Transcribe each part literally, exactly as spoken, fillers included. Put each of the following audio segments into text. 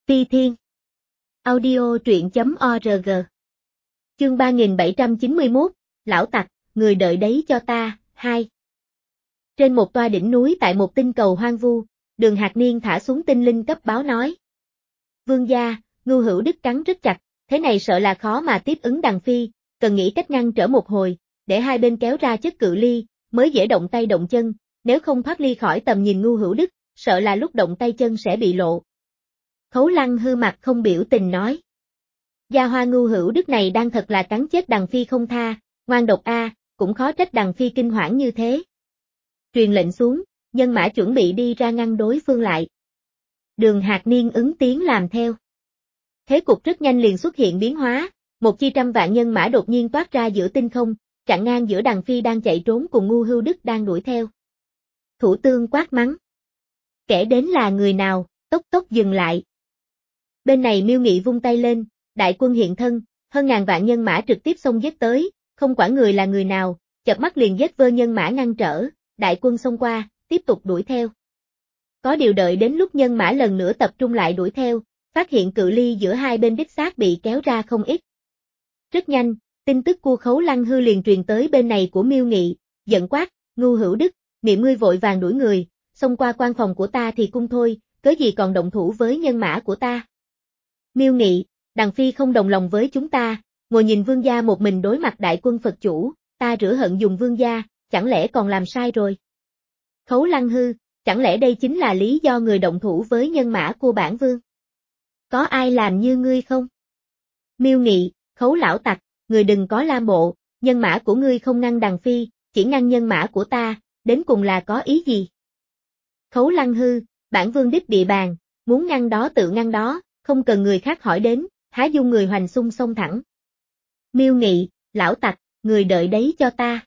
Phi Thiên. Audio truyện chấm org. Chương ba nghìn bảy trăm chín mươi mốt, Lão Tặc, người đợi đấy cho ta, hai. Trên một toa đỉnh núi tại một tinh cầu hoang vu, Đường Hạc Niên thả xuống tinh linh cấp báo nói. Vương gia, Ngưu Hữu Đức cắn rất chặt, thế này sợ là khó mà tiếp ứng Đằng Phi, cần nghĩ cách ngăn trở một hồi, để hai bên kéo ra chất cự ly, mới dễ động tay động chân, nếu không thoát ly khỏi tầm nhìn Ngưu Hữu Đức, sợ là lúc động tay chân sẽ bị lộ. Khấu Lăng hư mặt không biểu tình nói. Gia hoa Ngưu Hữu Đức này đang thật là cắn chết Đằng Phi không tha, ngoan độc a, cũng khó trách Đằng Phi kinh hoảng như thế. Truyền lệnh xuống, nhân mã chuẩn bị đi ra ngăn đối phương lại. Đường Hạc Niên ứng tiếng làm theo. Thế cục rất nhanh liền xuất hiện biến hóa, một chi trăm vạn nhân mã đột nhiên toát ra giữa tinh không, chặn ngang giữa Đằng Phi đang chạy trốn cùng Ngưu Hữu Đức đang đuổi theo. Thủ tướng quát mắng. Kẻ đến là người nào, tốc tốc dừng lại. Bên này Miêu Nghị vung tay lên, đại quân hiện thân, hơn ngàn vạn nhân mã trực tiếp xông giết tới, không quản người là người nào, chợp mắt liền giết vơ nhân mã ngăn trở, đại quân xông qua, tiếp tục đuổi theo. Có điều đợi đến lúc nhân mã lần nữa tập trung lại đuổi theo, phát hiện cự ly giữa hai bên đích xác bị kéo ra không ít. Rất nhanh, tin tức của Khấu Lăng hư liền truyền tới bên này của Miêu Nghị, giận quát, Ngưu Hữu Đức, niệm ngươi vội vàng đuổi người, xông qua quan phòng của ta thì cung thôi, cớ gì còn động thủ với nhân mã của ta. Miêu Nghị, Đằng Phi không đồng lòng với chúng ta, ngồi nhìn vương gia một mình đối mặt đại quân Phật chủ, ta rửa hận dùng vương gia, chẳng lẽ còn làm sai rồi. Khấu Lăng hư, chẳng lẽ đây chính là lý do người động thủ với nhân mã của bản vương? Có ai làm như ngươi không? Miêu Nghị, Khấu lão tặc, người đừng có la mộ, nhân mã của ngươi không ngăn Đằng Phi, chỉ ngăn nhân mã của ta, đến cùng là có ý gì? Khấu Lăng hư, bản vương đích địa bàn, muốn ngăn đó tự ngăn đó, không cần người khác hỏi đến, há dung người hoành xung xông thẳng. Miêu Nghị, lão tặc, người đợi đấy cho ta.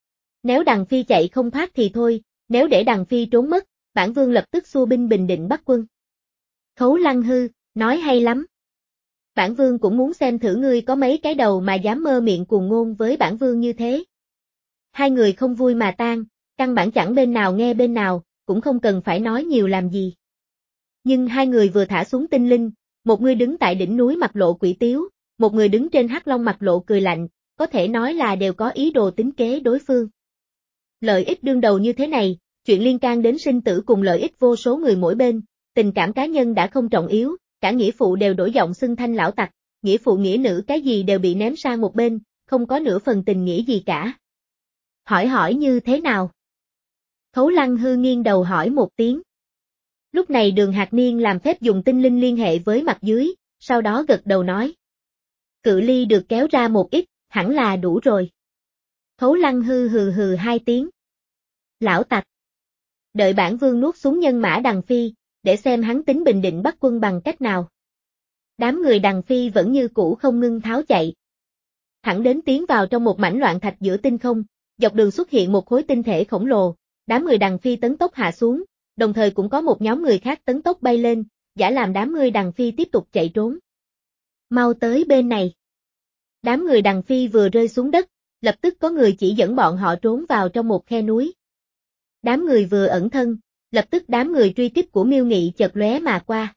Nếu Đằng Phi chạy không thoát thì thôi, nếu để Đằng Phi trốn mất, bản vương lập tức xua binh bình định Bắc quân. Khấu Lăng hư, nói hay lắm. Bản vương cũng muốn xem thử ngươi có mấy cái đầu mà dám mơ miệng cuồng ngôn với bản vương như thế. Hai người không vui mà tan, căn bản chẳng bên nào nghe bên nào, cũng không cần phải nói nhiều làm gì. Nhưng hai người vừa thả xuống tinh linh, một người đứng tại đỉnh núi mặt lộ quỷ tiếu, một người đứng trên hắc long mặt lộ cười lạnh, có thể nói là đều có ý đồ tính kế đối phương. Lợi ích đương đầu như thế này, chuyện liên can đến sinh tử cùng lợi ích vô số người mỗi bên, tình cảm cá nhân đã không trọng yếu, cả nghĩa phụ đều đổi giọng xưng thanh lão tặc, nghĩa phụ nghĩa nữ cái gì đều bị ném sang một bên, không có nửa phần tình nghĩa gì cả. Hỏi hỏi như thế nào? Khấu Lăng hư nghiêng đầu hỏi một tiếng. Lúc này Đường Hạc Niên làm phép dùng tinh linh liên hệ với mặt dưới, sau đó gật đầu nói. Cự ly được kéo ra một ít, hẳn là đủ rồi. Khấu Lăng hư hừ hừ hai tiếng. Lão tặc. Đợi bản vương nuốt xuống nhân mã Đằng Phi, để xem hắn tính bình định Bắc quân bằng cách nào. Đám người Đằng Phi vẫn như cũ không ngưng tháo chạy. Thẳng đến tiến vào trong một mảnh loạn thạch giữa tinh không, dọc đường xuất hiện một khối tinh thể khổng lồ, đám người Đằng Phi tấn tốc hạ xuống, đồng thời cũng có một nhóm người khác tấn tốc bay lên, giả làm đám người Đằng Phi tiếp tục chạy trốn. Mau tới bên này. Đám người Đằng Phi vừa rơi xuống đất, lập tức có người chỉ dẫn bọn họ trốn vào trong một khe núi. Đám người vừa ẩn thân, lập tức đám người truy kích của Miêu Nghị chợt lóe mà qua.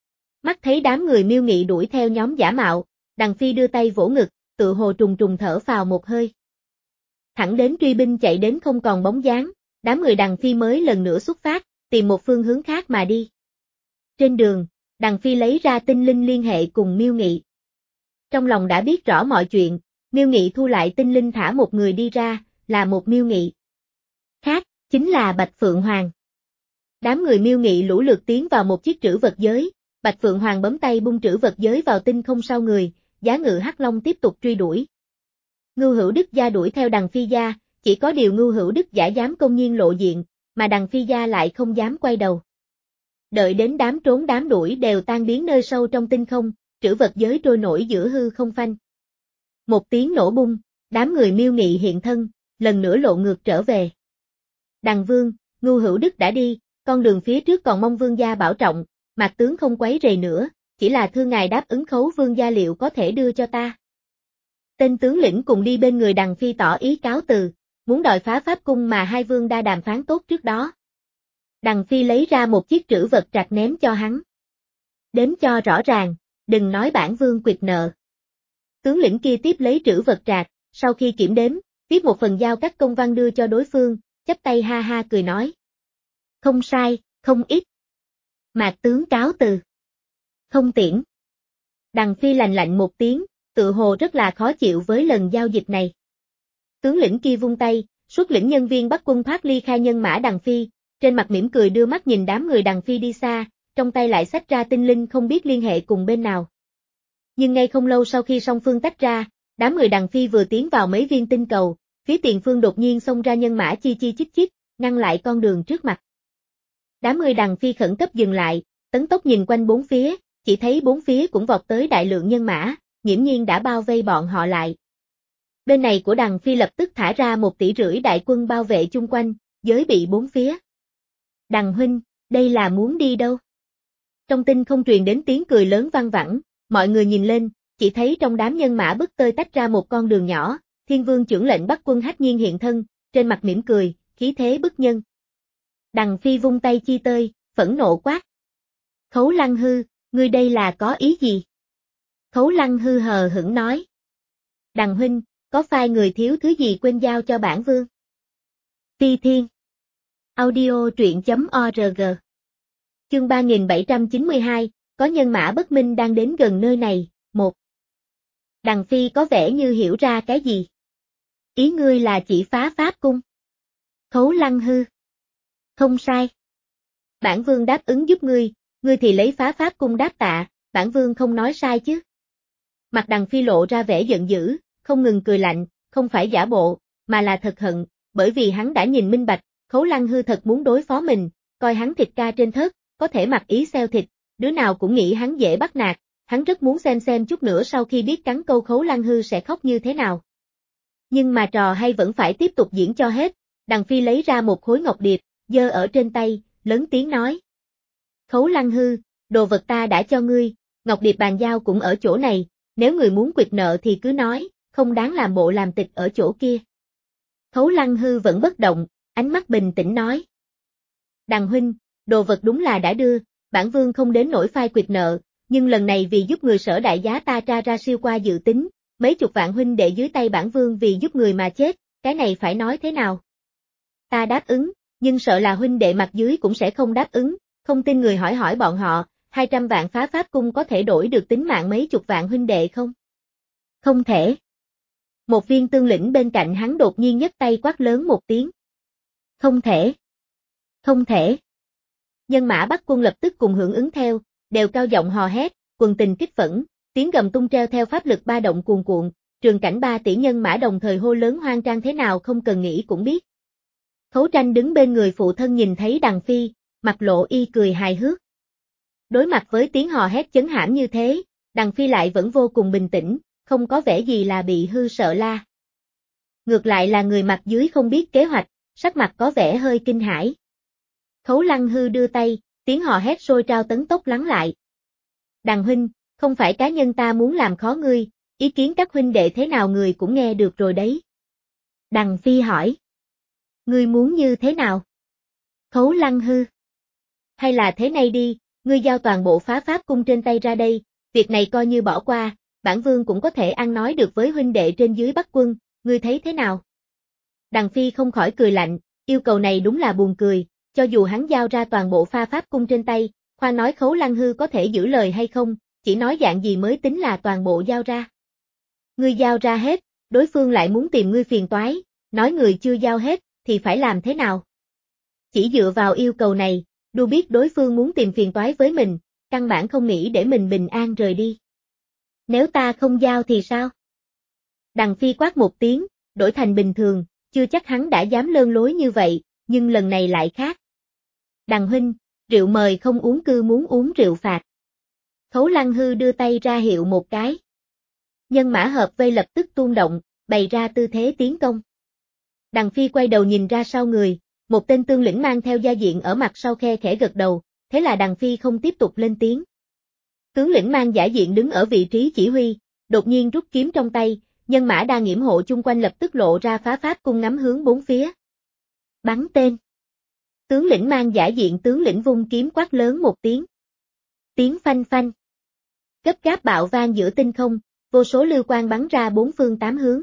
Mắt thấy đám người Miêu Nghị đuổi theo nhóm giả mạo, Đằng Phi đưa tay vỗ ngực, tự hồ trùng trùng thở phào một hơi. Thẳng đến truy binh chạy đến không còn bóng dáng, đám người Đằng Phi mới lần nữa xuất phát, tìm một phương hướng khác mà đi. Trên đường, Đằng Phi lấy ra tinh linh liên hệ cùng Miêu Nghị. Trong lòng đã biết rõ mọi chuyện, Miêu Nghị thu lại tinh linh thả một người đi ra, là một Miêu Nghị. Khác, chính là Bạch Phượng Hoàng. Đám người Miêu Nghị lũ lượt tiến vào một chiếc trữ vật giới, Bạch Phượng Hoàng bấm tay bung trữ vật giới vào tinh không sau người, giá ngự hắc long tiếp tục truy đuổi. Ngưu Hữu Đức gia đuổi theo Đằng Phi gia, chỉ có điều Ngưu Hữu Đức giả dám công nhiên lộ diện, mà Đằng Phi gia lại không dám quay đầu. Đợi đến đám trốn đám đuổi đều tan biến nơi sâu trong tinh không, trữ vật giới trôi nổi giữa hư không phanh. Một tiếng nổ bung, đám người Miêu Nghị hiện thân, lần nữa lộ ngược trở về. Đằng Vương, Ngưu Hữu Đức đã đi, con đường phía trước còn mong vương gia bảo trọng, Mạc tướng không quấy rầy nữa, chỉ là thưa ngài đáp ứng Khấu vương gia liệu có thể đưa cho ta. Tên tướng lĩnh cùng đi bên người Đằng Phi tỏ ý cáo từ, muốn đòi phá pháp cung mà hai vương đã đàm phán tốt trước đó. Đằng Phi lấy ra một chiếc trữ vật trạc ném cho hắn. đếm cho rõ ràng, đừng nói bản vương quyệt nợ. Tướng lĩnh kia tiếp lấy trữ vật trạc, sau khi kiểm đếm, viết một phần giao các công văn đưa cho đối phương, chắp tay ha ha cười nói. Không sai, không ít. Mạc tướng cáo từ. Không tiễn. Đằng Phi lành lạnh một tiếng, tự hồ rất là khó chịu với lần giao dịch này. Tướng lĩnh kia vung tay, xuất lĩnh nhân viên bắt quân thoát ly khai nhân mã Đằng Phi, trên mặt mỉm cười đưa mắt nhìn đám người Đằng Phi đi xa, trong tay lại xách ra tinh linh không biết liên hệ cùng bên nào. Nhưng ngay không lâu sau khi song phương tách ra, đám người Đằng Phi vừa tiến vào mấy viên tinh cầu, phía tiền phương đột nhiên xông ra nhân mã chi chi chít chít, ngăn lại con đường trước mặt. Đám người Đằng Phi khẩn cấp dừng lại, tấn tốc nhìn quanh bốn phía, chỉ thấy bốn phía cũng vọt tới đại lượng nhân mã, nghiễm nhiên đã bao vây bọn họ lại. Bên này của Đằng Phi lập tức thả ra một tỷ rưỡi đại quân bao vệ chung quanh, giới bị bốn phía. Đằng huynh, đây là muốn đi đâu? Trong tinh không truyền đến tiếng cười lớn vang vẳng, mọi người nhìn lên, chỉ thấy trong đám nhân mã bức tơi tách ra một con đường nhỏ, Thiên Vương trưởng lệnh bắt quân Hách Nhiên hiện thân, trên mặt mỉm cười, khí thế bức nhân. Đằng Phi vung tay chi tơi, phẫn nộ quát. Khấu Lăng Hư, ngươi đây là có ý gì? Khấu Lăng Hư hờ hững nói. Đằng huynh, có phải người thiếu thứ gì quên giao cho bản vương? Phi Thiên. Audio truyện chấm org. Chương ba nghìn bảy trăm chín mươi hai, có nhân mã bất minh đang đến gần nơi này, một. Đằng Phi có vẻ như hiểu ra cái gì? Ý ngươi là chỉ phá pháp cung. Khấu Lăng Hư. Không sai. Bản vương đáp ứng giúp ngươi, ngươi thì lấy phá pháp cung đáp tạ, bản vương không nói sai chứ. Mặt Đằng Phi lộ ra vẻ giận dữ, không ngừng cười lạnh, không phải giả bộ, mà là thật hận, bởi vì hắn đã nhìn minh bạch, Khấu Lăng Hư thật muốn đối phó mình, coi hắn thịt ca trên thớt, có thể mặc ý xeo thịt, đứa nào cũng nghĩ hắn dễ bắt nạt, hắn rất muốn xem xem chút nữa sau khi biết cắn câu Khấu Lăng Hư sẽ khóc như thế nào. Nhưng mà trò hay vẫn phải tiếp tục diễn cho hết, Đằng Phi lấy ra một khối ngọc điệp, giơ ở trên tay, lớn tiếng nói. Khấu Lăng Hư, đồ vật ta đã cho ngươi, ngọc điệp bàn giao cũng ở chỗ này, nếu người muốn quyệt nợ thì cứ nói, không đáng làm bộ làm tịch ở chỗ kia. Khấu Lăng Hư vẫn bất động, ánh mắt bình tĩnh nói. Đằng huynh, đồ vật đúng là đã đưa, bản vương không đến nỗi phai quyệt nợ, nhưng lần này vì giúp người Sở đại giá ta tra ra siêu qua dự tính, mấy chục vạn huynh đệ dưới tay bản vương vì giúp người mà chết, cái này phải nói thế nào? Ta đáp ứng, nhưng sợ là huynh đệ mặt dưới cũng sẽ không đáp ứng, không tin người hỏi hỏi bọn họ, hai trăm vạn phá pháp cung có thể đổi được tính mạng mấy chục vạn huynh đệ không? Không thể. Một viên tương lĩnh bên cạnh hắn đột nhiên nhấc tay quát lớn một tiếng. Không thể. Không thể. Nhân mã bắt quân lập tức cùng hưởng ứng theo, đều cao giọng hò hét, quần tình kích phẫn, tiếng gầm tung treo theo pháp lực ba động cuồn cuộn, trường cảnh ba tỷ nhân mã đồng thời hô lớn hoang trang thế nào không cần nghĩ cũng biết. Khấu Tranh đứng bên người phụ thân nhìn thấy Đằng Phi, mặt lộ y cười hài hước. Đối mặt với tiếng hò hét chấn hãm như thế, Đằng Phi lại vẫn vô cùng bình tĩnh, không có vẻ gì là bị hư sợ la. Ngược lại là người mặt dưới không biết kế hoạch, sắc mặt có vẻ hơi kinh hãi. Khấu Lăng Hư đưa tay, tiếng hò hét sôi trao tấn tốc lắng lại. Đằng huynh, không phải cá nhân ta muốn làm khó ngươi, ý kiến các huynh đệ thế nào người cũng nghe được rồi đấy. Đằng Phi hỏi. Ngươi muốn như thế nào? Khấu Lăng Hư. Hay là thế này đi, ngươi giao toàn bộ phá pháp cung trên tay ra đây, việc này coi như bỏ qua, bản vương cũng có thể ăn nói được với huynh đệ trên dưới Bắc quân, ngươi thấy thế nào? Đằng Phi không khỏi cười lạnh, yêu cầu này đúng là buồn cười, cho dù hắn giao ra toàn bộ pha pháp cung trên tay, khoan nói Khấu Lăng Hư có thể giữ lời hay không, chỉ nói dạng gì mới tính là toàn bộ giao ra. Ngươi giao ra hết, đối phương lại muốn tìm ngươi phiền toái, nói người chưa giao hết, thì phải làm thế nào? Chỉ dựa vào yêu cầu này, đu biết đối phương muốn tìm phiền toái với mình, căn bản không nghĩ để mình bình an rời đi. Nếu ta không giao thì sao? Đằng Phi quát một tiếng, đổi thành bình thường, chưa chắc hắn đã dám lơn lối như vậy, nhưng lần này lại khác. Đằng huynh, rượu mời không uống cư muốn uống rượu phạt. Khấu Lăng Hư đưa tay ra hiệu một cái. Nhân mã hợp vây lập tức tuôn động, bày ra tư thế tiến công. Đằng Phi quay đầu nhìn ra sau người, một tên tương lĩnh mang theo gia diện ở mặt sau khe khẽ gật đầu, thế là Đằng Phi không tiếp tục lên tiếng. Tướng lĩnh mang giả diện đứng ở vị trí chỉ huy, đột nhiên rút kiếm trong tay, nhân mã đang yểm hộ chung quanh lập tức lộ ra phá pháp cung ngắm hướng bốn phía. Bắn tên. Tướng lĩnh mang giả diện tướng lĩnh vung kiếm quát lớn một tiếng. Tiếng phanh phanh. Gấp gáp bạo vang giữa tinh không, vô số lưu quang bắn ra bốn phương tám hướng.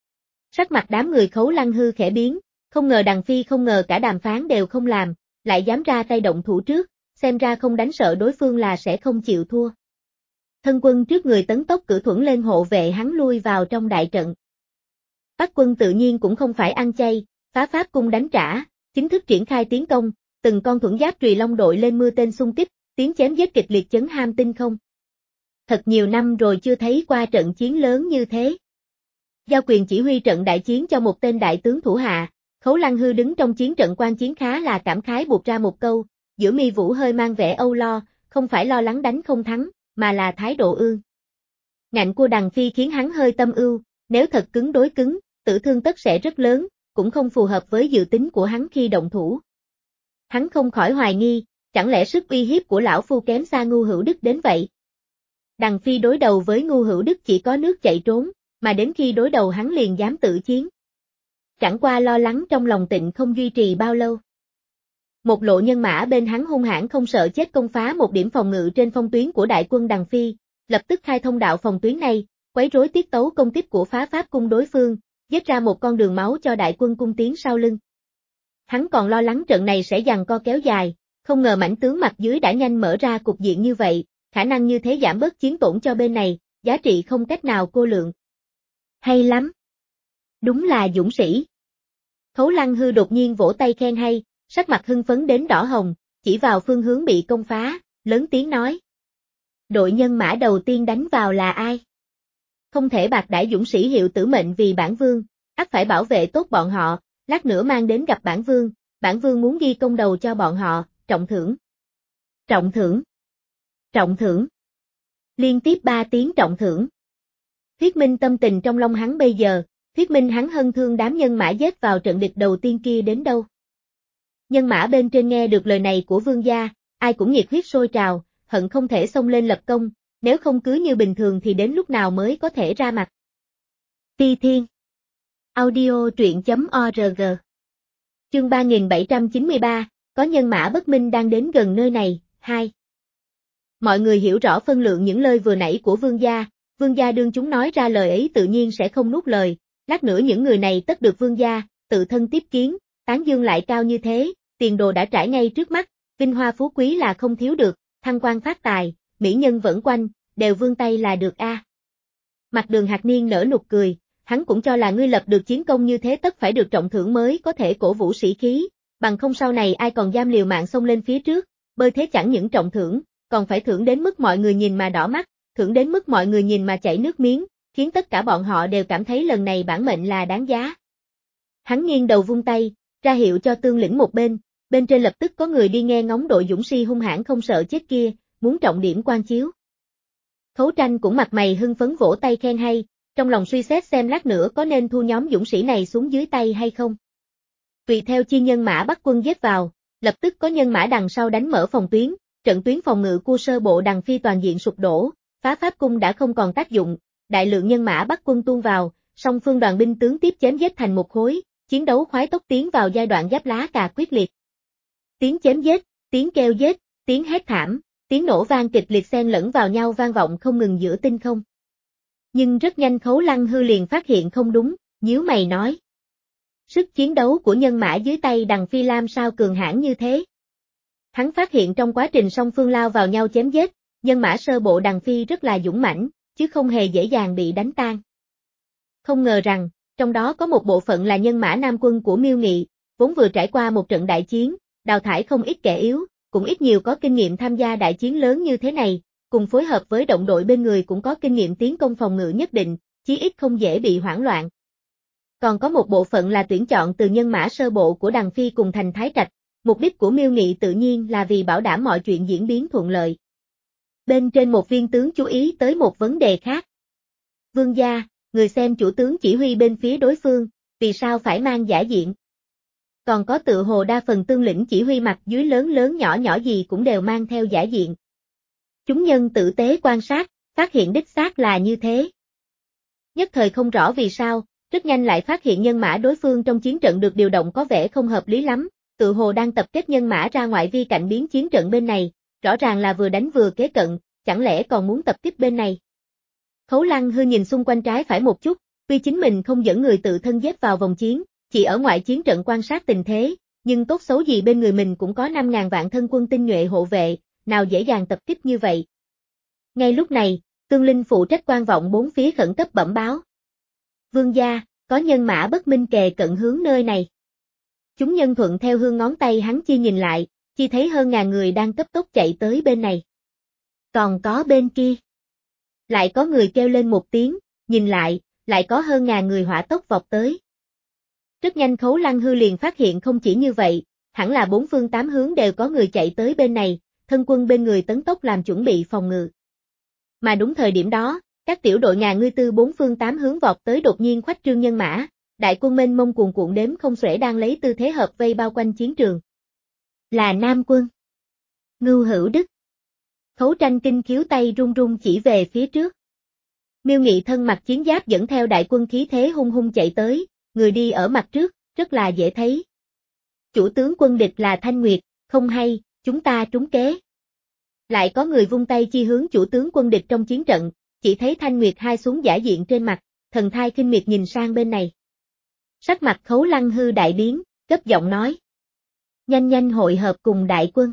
Sắc mặt đám người Khấu Lăng Hư khẽ biến, không ngờ Đằng Phi không ngờ cả đàm phán đều không làm, lại dám ra tay động thủ trước, xem ra không đánh sợ đối phương là sẽ không chịu thua. Thân quân trước người tấn tốc cử thuẫn lên hộ vệ hắn lui vào trong đại trận. Bắc quân tự nhiên cũng không phải ăn chay, phá pháp cung đánh trả, chính thức triển khai tiến công, từng con thuẫn giáp Trùy Long đội lên mưa tên xung kích, tiếng chém giết kịch liệt chấn ham tinh không. Thật nhiều năm rồi chưa thấy qua trận chiến lớn như thế. Giao quyền chỉ huy trận đại chiến cho một tên đại tướng thủ hạ, Khấu Lăng Hư đứng trong chiến trận quan chiến khá là cảm khái buộc ra một câu, giữa mi vũ hơi mang vẻ âu lo, không phải lo lắng đánh không thắng, mà là thái độ ương ngạnh của Đằng Phi khiến hắn hơi tâm ưu, nếu thật cứng đối cứng, tử thương tất sẽ rất lớn, cũng không phù hợp với dự tính của hắn khi động thủ. Hắn không khỏi hoài nghi, chẳng lẽ sức uy hiếp của lão phu kém xa Ngu Hữu Đức đến vậy? Đằng Phi đối đầu với Ngu Hữu Đức chỉ có nước chạy trốn, mà đến khi đối đầu hắn liền dám tự chiến. Chẳng qua lo lắng trong lòng Tịnh không duy trì bao lâu. Một lộ nhân mã bên hắn hung hãn không sợ chết công phá một điểm phòng ngự trên phong tuyến của đại quân Đằng Phi, lập tức khai thông đạo phòng tuyến này, quấy rối tiết tấu công kích của phá pháp cung đối phương, giết ra một con đường máu cho đại quân cung tiến sau lưng. Hắn còn lo lắng trận này sẽ giằng co kéo dài, không ngờ mãnh tướng mặt dưới đã nhanh mở ra cục diện như vậy, khả năng như thế giảm bớt chiến tổn cho bên này, giá trị không cách nào cô lượng. Hay lắm! Đúng là dũng sĩ! Khấu Lăng Hư đột nhiên vỗ tay khen hay, sắc mặt hưng phấn đến đỏ hồng, chỉ vào phương hướng bị công phá, lớn tiếng nói. Đội nhân mã đầu tiên đánh vào là ai? Không thể bạc đãi dũng sĩ hiệu tử mệnh vì bản vương, ắt phải bảo vệ tốt bọn họ, lát nữa mang đến gặp bản vương, bản vương muốn ghi công đầu cho bọn họ, trọng thưởng. Trọng thưởng. Trọng thưởng. Liên tiếp ba tiếng trọng thưởng. Thuyết minh tâm tình trong lòng hắn bây giờ, thuyết minh hắn hân thương đám nhân mã giết vào trận địch đầu tiên kia đến đâu. Nhân mã bên trên nghe được lời này của vương gia, ai cũng nhiệt huyết sôi trào, hận không thể xông lên lập công, nếu không cứ như bình thường thì đến lúc nào mới có thể ra mặt. Phi Thiên. Audio truyện chấm org. Chương ba nghìn bảy trăm chín mươi ba, có nhân mã bất minh đang đến gần nơi này, hai. Mọi người hiểu rõ phân lượng những lời vừa nãy của vương gia, vương gia đương chúng nói ra lời ấy tự nhiên sẽ không nuốt lời, lát nữa những người này tất được vương gia, tự thân tiếp kiến, tán dương lại cao như thế, tiền đồ đã trải ngay trước mắt, vinh hoa phú quý là không thiếu được, thăng quan phát tài, mỹ nhân vẫn quanh, đều vươn tay là được a. Mặt Đường Hạc Niên nở nụ cười, hắn cũng cho là ngươi lập được chiến công như thế tất phải được trọng thưởng mới có thể cổ vũ sĩ khí, bằng không sau này ai còn dám liều mạng xông lên phía trước, bơi thế chẳng những trọng thưởng, còn phải thưởng đến mức mọi người nhìn mà đỏ mắt, thưởng đến mức mọi người nhìn mà chảy nước miếng, khiến tất cả bọn họ đều cảm thấy lần này bản mệnh là đáng giá. Hắn nghiêng đầu vung tay, ra hiệu cho Tương Lĩnh một bên, bên trên lập tức có người đi nghe ngóng đội dũng si hung hãn không sợ chết kia, muốn trọng điểm quan chiếu. Khấu Tranh cũng mặt mày hưng phấn vỗ tay khen hay, trong lòng suy xét xem lát nữa có nên thu nhóm dũng sĩ này xuống dưới tay hay không. Tùy theo chi nhân mã Bắc quân giết vào, lập tức có nhân mã đằng sau đánh mở phòng tuyến, trận tuyến phòng ngự của sơ bộ Đằng Phi toàn diện sụp đổ, phá pháp cung đã không còn tác dụng, đại lượng nhân mã Bắc quân tuôn vào, song phương đoàn binh tướng tiếp chém giết thành một khối, chiến đấu khoái tốc tiến vào giai đoạn giáp lá cà quyết liệt. Tiếng chém giết, tiếng kêu giết, tiếng hét thảm, tiếng nổ vang kịch liệt xen lẫn vào nhau vang vọng không ngừng giữa tinh không. Nhưng rất nhanh Khấu Lăng Hư liền phát hiện không đúng, nhíu mày nói. Sức chiến đấu của nhân mã dưới tay Đằng Phi Lam sao cường hãn như thế? Hắn phát hiện trong quá trình song phương lao vào nhau chém giết, nhân mã sơ bộ Đằng Phi rất là dũng mãnh, chứ không hề dễ dàng bị đánh tan. Không ngờ rằng, trong đó có một bộ phận là nhân mã nam quân của Miêu Nghị, vốn vừa trải qua một trận đại chiến, đào thải không ít kẻ yếu, cũng ít nhiều có kinh nghiệm tham gia đại chiến lớn như thế này, cùng phối hợp với động đội bên người cũng có kinh nghiệm tiến công phòng ngự nhất định, chí ít không dễ bị hoảng loạn. Còn có một bộ phận là tuyển chọn từ nhân mã sơ bộ của Đằng Phi cùng thành Thái Trạch, mục đích của Miêu Nghị tự nhiên là vì bảo đảm mọi chuyện diễn biến thuận lợi. Bên trên một viên tướng chú ý tới một vấn đề khác. Vương gia, người xem chủ tướng chỉ huy bên phía đối phương, vì sao phải mang giả diện? Còn có tự hồ đa phần Tương Lĩnh chỉ huy mặt dưới lớn lớn nhỏ nhỏ gì cũng đều mang theo giả diện. Chúng nhân tử tế quan sát, phát hiện đích xác là như thế. Nhất thời không rõ vì sao, rất nhanh lại phát hiện nhân mã đối phương trong chiến trận được điều động có vẻ không hợp lý lắm, tự hồ đang tập kết nhân mã ra ngoại vi cạnh biến chiến trận bên này, rõ ràng là vừa đánh vừa kế cận, chẳng lẽ còn muốn tập kích bên này. Khấu Lăng Hư nhìn xung quanh trái phải một chút, tuy chính mình không dẫn người tự thân dép vào vòng chiến, chỉ ở ngoại chiến trận quan sát tình thế, nhưng tốt xấu gì bên người mình cũng có năm ngàn vạn thân quân tinh nhuệ hộ vệ, nào dễ dàng tập kích như vậy. Ngay lúc này, Tương Linh phụ trách quan vọng bốn phía khẩn cấp bẩm báo. Vương gia, có nhân mã bất minh kề cận hướng nơi này. Chúng nhân thuận theo hương ngón tay hắn chi nhìn lại, chi thấy hơn ngàn người đang cấp tốc chạy tới bên này. Còn có bên kia. Lại có người kêu lên một tiếng, nhìn lại, lại có hơn ngàn người hỏa tốc vọt tới. Rất nhanh Khấu Lăng Hư liền phát hiện không chỉ như vậy, hẳn là bốn phương tám hướng đều có người chạy tới bên này, thân quân bên người tấn tốc làm chuẩn bị phòng ngự. Mà đúng thời điểm đó, các tiểu đội ngàn ngươi tư bốn phương tám hướng vọt tới đột nhiên khoách trương nhân mã, đại quân mênh mông cuồn cuộn đếm không xuể đang lấy tư thế hợp vây bao quanh chiến trường. Là Nam quân. Ngưu Hữu Đức. Khấu Tranh kinh khiếu tay run run chỉ về phía trước. Miêu Nghị thân mặc chiến giáp dẫn theo đại quân khí thế hung hung chạy tới, người đi ở mặt trước, rất là dễ thấy. Chủ tướng quân địch là Thanh Nguyệt, không hay, chúng ta trúng kế. Lại có người vung tay chi hướng chủ tướng quân địch trong chiến trận, chỉ thấy Thanh Nguyệt hai xuống giả diện trên mặt, thần thai khinh miệt nhìn sang bên này. Sắc mặt Khấu Lăng Hư đại biến, gấp giọng nói. Nhanh nhanh hội hợp cùng đại quân.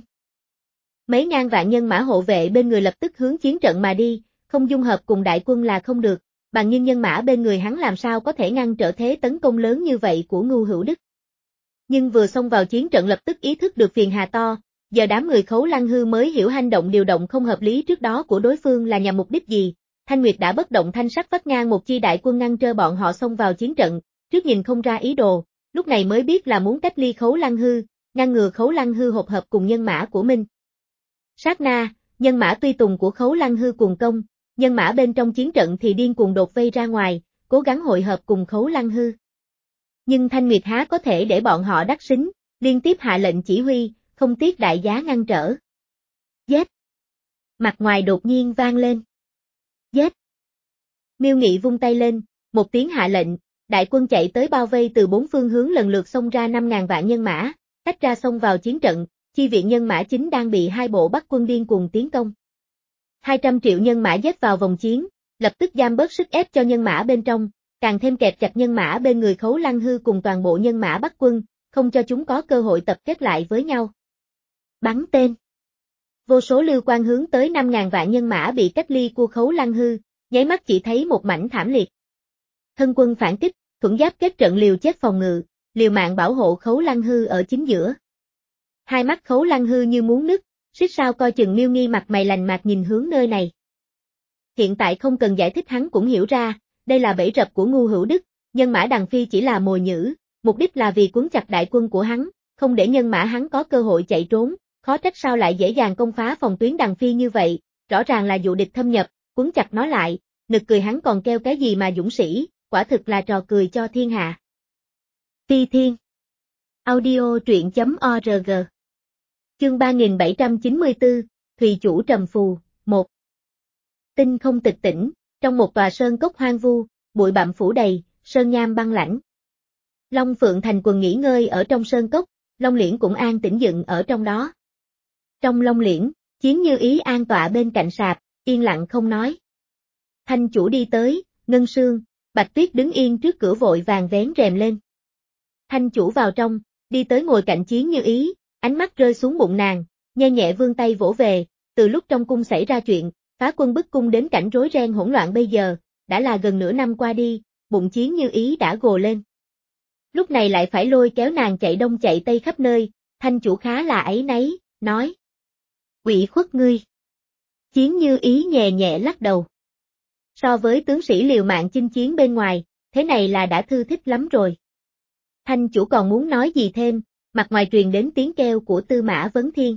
Mấy ngàn vạn nhân mã hộ vệ bên người lập tức hướng chiến trận mà đi, không dung hợp cùng đại quân là không được, bằng nhưng nhân mã bên người hắn làm sao có thể ngăn trở thế tấn công lớn như vậy của Ngưu Hữu Đức. Nhưng vừa xông vào chiến trận lập tức ý thức được phiền hà to, giờ đám người Khấu Lăng Hư mới hiểu hành động điều động không hợp lý trước đó của đối phương là nhằm mục đích gì. Thanh Nguyệt đã bất động thanh sắc vắt ngang một chi đại quân ngăn trở bọn họ xông vào chiến trận, trước nhìn không ra ý đồ, lúc này mới biết là muốn cách ly Khấu Lăng Hư, ngăn ngừa Khấu Lăng Hư hộp hợp cùng nhân mã của mình. Sát na, nhân mã tuy tùng của Khấu Lăng Hư cuồng công, nhân mã bên trong chiến trận thì điên cuồng đột vây ra ngoài, cố gắng hội hợp cùng Khấu Lăng Hư. Nhưng Thanh Nguyệt há có thể để bọn họ đắc xính, liên tiếp hạ lệnh chỉ huy, không tiếc đại giá ngăn trở. Giết! Mặt ngoài đột nhiên vang lên. Giết! Miêu Nghị vung tay lên, một tiếng hạ lệnh, đại quân chạy tới bao vây từ bốn phương hướng lần lượt xông ra năm ngàn vạn nhân mã, tách ra xông vào chiến trận, chi viện nhân mã chính đang bị hai bộ Bắc quân điên cuồng tiến công. hai trăm triệu nhân mã dết vào vòng chiến, lập tức giam bớt sức ép cho nhân mã bên trong, càng thêm kẹp chặt nhân mã bên người Khấu Lăng Hư cùng toàn bộ nhân mã Bắc quân, không cho chúng có cơ hội tập kết lại với nhau. Bắn tên. Vô số lưu quan hướng tới năm ngàn vạn nhân mã bị cách ly của Khấu Lăng Hư, nháy mắt chỉ thấy một mảnh thảm liệt. Thân quân phản kích, thuẫn giáp kết trận liều chết phòng ngự, liều mạng bảo hộ Khấu Lăng Hư ở chính giữa. Hai mắt Khấu Lăng Hư như muốn nứt, suýt sao coi chừng Miêu Nghi mặt mày lành mạc nhìn hướng nơi này. Hiện tại không cần giải thích hắn cũng hiểu ra, đây là bẫy rập của Ngưu Hữu Đức, nhân mã Đằng Phi chỉ là mồi nhử, mục đích là vì cuốn chặt đại quân của hắn, không để nhân mã hắn có cơ hội chạy trốn, khó trách sao lại dễ dàng công phá phòng tuyến Đằng Phi như vậy, rõ ràng là dụ địch thâm nhập, cuốn chặt nó lại, nực cười hắn còn kêu cái gì mà dũng sĩ, quả thực là trò cười cho thiên hạ. Phi Thiên Audio truyện chấm org Chương ba nghìn bảy trăm chín mươi tư, Thùy Chủ Trầm Phù, một Tinh không tịch tỉnh, trong một tòa sơn cốc hoang vu, bụi bặm phủ đầy, sơn nham băng lãnh. Long Phượng thành quần nghỉ ngơi ở trong sơn cốc, Long Liễn cũng an tĩnh dựng ở trong đó. Trong Long Liễn, Chiến Như Ý an tọa bên cạnh sạp, yên lặng không nói. Thanh chủ đi tới, Ngân Sương, Bạch Tuyết đứng yên trước cửa vội vàng vén rèm lên. Thanh chủ vào trong, đi tới ngồi cạnh Chiến Như Ý, ánh mắt rơi xuống bụng nàng, nhe nhẹ vươn tay vỗ về, từ lúc trong cung xảy ra chuyện, phá quân bức cung đến cảnh rối ren hỗn loạn bây giờ, đã là gần nửa năm qua đi, bụng Chiến Như Ý đã gồ lên. Lúc này lại phải lôi kéo nàng chạy đông chạy tây khắp nơi, Thanh chủ khá là áy náy, nói. Ủy khuất ngươi. Chiến Như Ý nhẹ nhẹ lắc đầu. So với tướng sĩ liều mạng chinh chiến bên ngoài, thế này là đã thư thích lắm rồi. Thanh chủ còn muốn nói gì thêm, mặt ngoài truyền đến tiếng kêu của Tư Mã Vấn Thiên.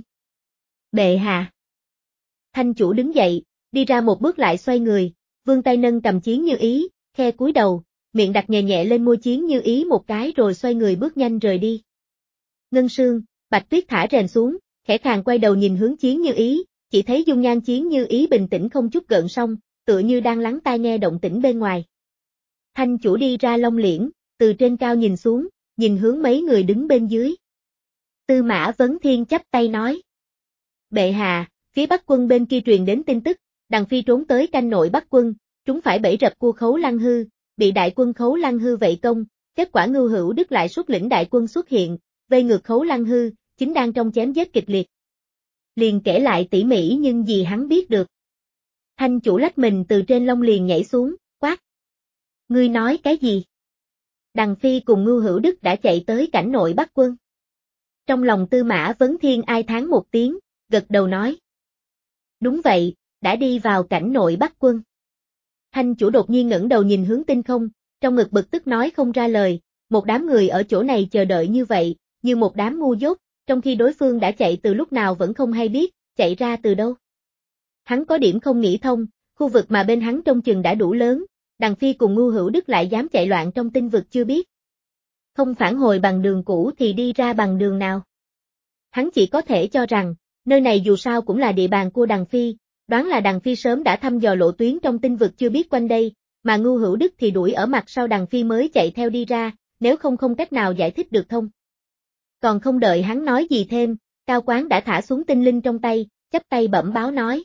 Bệ hạ. Thanh chủ đứng dậy, đi ra một bước lại xoay người, vươn tay nâng cầm Chiến Như Ý, khe cúi đầu, miệng đặt nhẹ nhẹ lên môi Chiến Như Ý một cái rồi xoay người bước nhanh rời đi. Ngân Sương, Bạch Tuyết thả rèm xuống, khẽ khàng quay đầu nhìn hướng Chiến Như Ý, chỉ thấy dung nhan Chiến Như Ý bình tĩnh không chút gợn sóng, tựa như đang lắng tai nghe động tĩnh bên ngoài. Thanh chủ đi ra Long Liễn, từ trên cao nhìn xuống, nhìn hướng mấy người đứng bên dưới. Tư Mã Vấn Thiên chắp tay nói. Bệ hạ, Phía Bắc quân bên kia truyền đến tin tức, Đằng Phi trốn tới canh nội Bắc quân, chúng phải bẫy rập của Khấu Lăng Hư, bị đại quân Khấu Lăng Hư vây công, kết quả Ngưu Hữu Đức lại xuất lĩnh đại quân xuất hiện, vây ngược Khấu Lăng Hư, chính đang trong chém giết kịch liệt. Liền kể lại tỉ mỉ nhưng gì hắn biết được. Thanh chủ lách mình từ trên lông liền nhảy xuống, quát. Ngươi nói cái gì? Đằng Phi cùng Ngưu Hữu Đức đã chạy tới cảnh nội Bắc quân. Trong lòng Tư Mã Vấn Thiên ai thán một tiếng, gật đầu nói. Đúng vậy, đã đi vào cảnh nội Bắc quân. Thanh chủ đột nhiên ngẩng đầu nhìn hướng tinh không, trong ngực bực tức nói không ra lời, một đám người ở chỗ này chờ đợi như vậy, như một đám ngu dốt, trong khi đối phương đã chạy từ lúc nào vẫn không hay biết, chạy ra từ đâu. Hắn có điểm không nghĩ thông, khu vực mà bên hắn trông chừng đã đủ lớn, Đằng Phi cùng Ngưu Hữu Đức lại dám chạy loạn trong tinh vực chưa biết. Không phản hồi bằng đường cũ thì đi ra bằng đường nào. Hắn chỉ có thể cho rằng, nơi này dù sao cũng là địa bàn của Đằng Phi, đoán là Đằng Phi sớm đã thăm dò lộ tuyến trong tinh vực chưa biết quanh đây, mà Ngưu Hữu Đức thì đuổi ở mặt sau Đằng Phi mới chạy theo đi ra, nếu không không cách nào giải thích được thông. Còn không đợi hắn nói gì thêm, Cao Quán đã thả xuống tinh linh trong tay, chắp tay bẩm báo nói.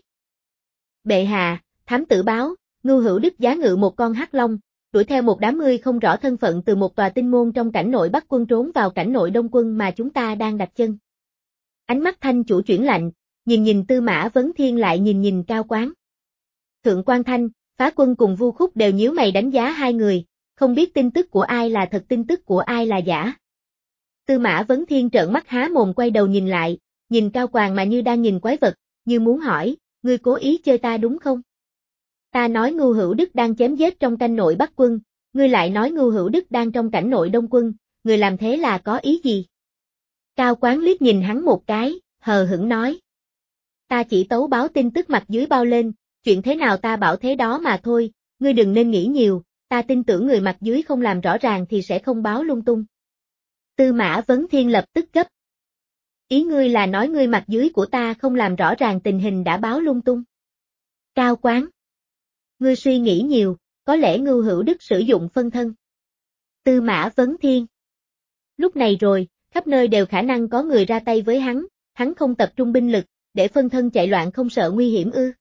Bệ hạ, thám tử báo, Ngưu Hữu Đức giá ngự một con hắc long, đuổi theo một đám người không rõ thân phận từ một tòa tinh môn trong cảnh nội Bắc quân trốn vào cảnh nội Đông quân mà chúng ta đang đặt chân. Ánh mắt Thanh chủ chuyển lạnh, nhìn nhìn Tư Mã Vấn Thiên lại nhìn nhìn Cao Quán. Thượng quan Thanh, Phá Quân cùng Vu Khúc đều nhíu mày đánh giá hai người, không biết tin tức của ai là thật tin tức của ai là giả. Tư Mã Vấn Thiên trợn mắt há mồm quay đầu nhìn lại, nhìn Cao Quàng mà như đang nhìn quái vật, như muốn hỏi, ngươi cố ý chơi ta đúng không? Ta nói Ngưu Hữu Đức đang chém giết trong canh nội Bắc quân, ngươi lại nói Ngưu Hữu Đức đang trong cảnh nội Đông quân, ngươi làm thế là có ý gì? Cao Quán liếc nhìn hắn một cái, hờ hững nói. Ta chỉ tấu báo tin tức mặt dưới bao lên, chuyện thế nào ta bảo thế đó mà thôi, ngươi đừng nên nghĩ nhiều, ta tin tưởng người mặt dưới không làm rõ ràng thì sẽ không báo lung tung. Tư Mã Vấn Thiên lập tức gấp. Ý ngươi là nói ngươi mặt dưới của ta không làm rõ ràng tình hình đã báo lung tung. Cao Quán. Ngươi suy nghĩ nhiều, có lẽ Ngưu Hữu Đức sử dụng phân thân. Tư Mã Vấn Thiên. Lúc này rồi, khắp nơi đều khả năng có người ra tay với hắn, hắn không tập trung binh lực, để phân thân chạy loạn không sợ nguy hiểm ư.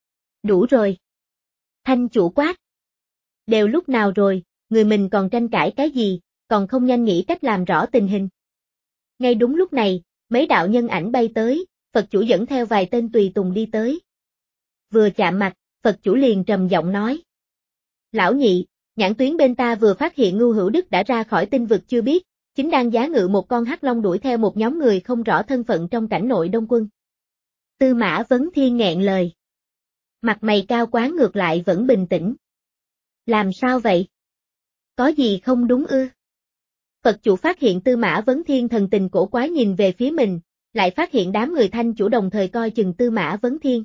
Đủ rồi. Thanh chủ quát. Đều lúc nào rồi, người mình còn tranh cãi cái gì, còn không nhanh nghĩ cách làm rõ tình hình. Ngay đúng lúc này, mấy đạo nhân ảnh bay tới, Phật chủ dẫn theo vài tên tùy tùng đi tới. Vừa chạm mặt, Phật chủ liền trầm giọng nói. Lão nhị, nhãn tuyến bên ta vừa phát hiện Ngưu Hữu Đức đã ra khỏi tinh vực chưa biết, chính đang giá ngự một con hắc long đuổi theo một nhóm người không rõ thân phận trong cảnh nội Đông quân. Tư Mã Vấn Thiên nghẹn lời. Mặt mày Cao Quán ngược lại vẫn bình tĩnh. Làm sao vậy? Có gì không đúng ư? Phật chủ phát hiện Tư Mã Vấn Thiên thần tình cổ quái nhìn về phía mình, lại phát hiện đám người Thanh chủ đồng thời coi chừng Tư Mã Vấn Thiên.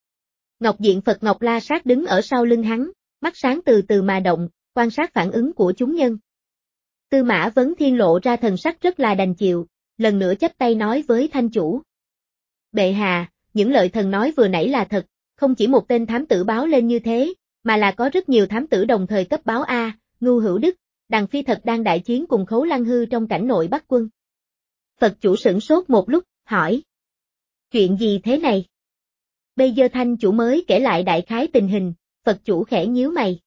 Ngọc Diện Phật Ngọc La Sát đứng ở sau lưng hắn, mắt sáng từ từ mà động, quan sát phản ứng của chúng nhân. Tư Mã Vấn Thiên lộ ra thần sắc rất là đành chịu, lần nữa chắp tay nói với Thanh chủ. Bệ hạ, những lời thần nói vừa nãy là thật, không chỉ một tên thám tử báo lên như thế, mà là có rất nhiều thám tử đồng thời cấp báo A, Ngưu Hữu Đức, Đằng Phi thật đang đại chiến cùng Khấu Lăng Hư trong cảnh nội Bắc quân. Phật chủ sửng sốt một lúc, hỏi. Chuyện gì thế này? Bây giờ Thanh chủ mới kể lại đại khái tình hình, Phật chủ khẽ nhíu mày.